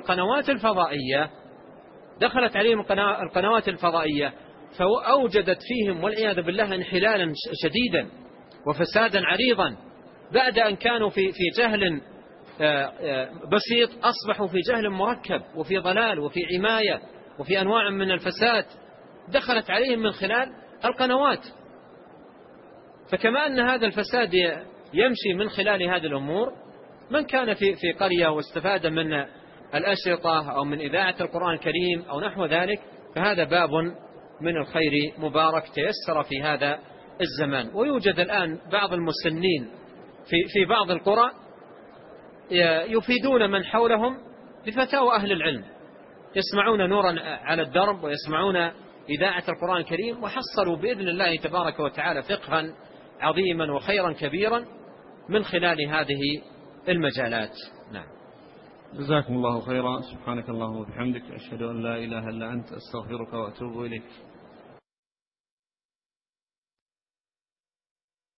القنوات الفضائية فأوجدت فيهم والعياذ بالله انحلالا شديدا وفسادا عريضا، بعد أن كانوا في جهل بسيط أصبحوا في جهل مركب وفي ضلال وفي عماية وفي أنواع من الفساد دخلت عليهم من خلال القنوات. فكما أن هذا الفساد يمشي من خلال هذه الأمور، من كان في قرية واستفاد من الأشرطة أو من إذاعة القرآن الكريم أو نحو ذلك، فهذا باب من الخير مبارك تيسر في هذا الزمان. ويوجد الآن بعض المسنين في بعض القرى يفيدون من حولهم بفتاوى أهل العلم، يسمعون نورا على الدرب ويسمعون إذاعة القرآن الكريم، وحصلوا بإذن الله تبارك وتعالى فقها عظيما وخيرا كبيرا من خلال هذه المجالات. نعم. جزاكم الله خيرا. سبحانك اللهم وبحمدك، أشهد أن لا إله إلا أنت، أستغفرك وأتوب إليك.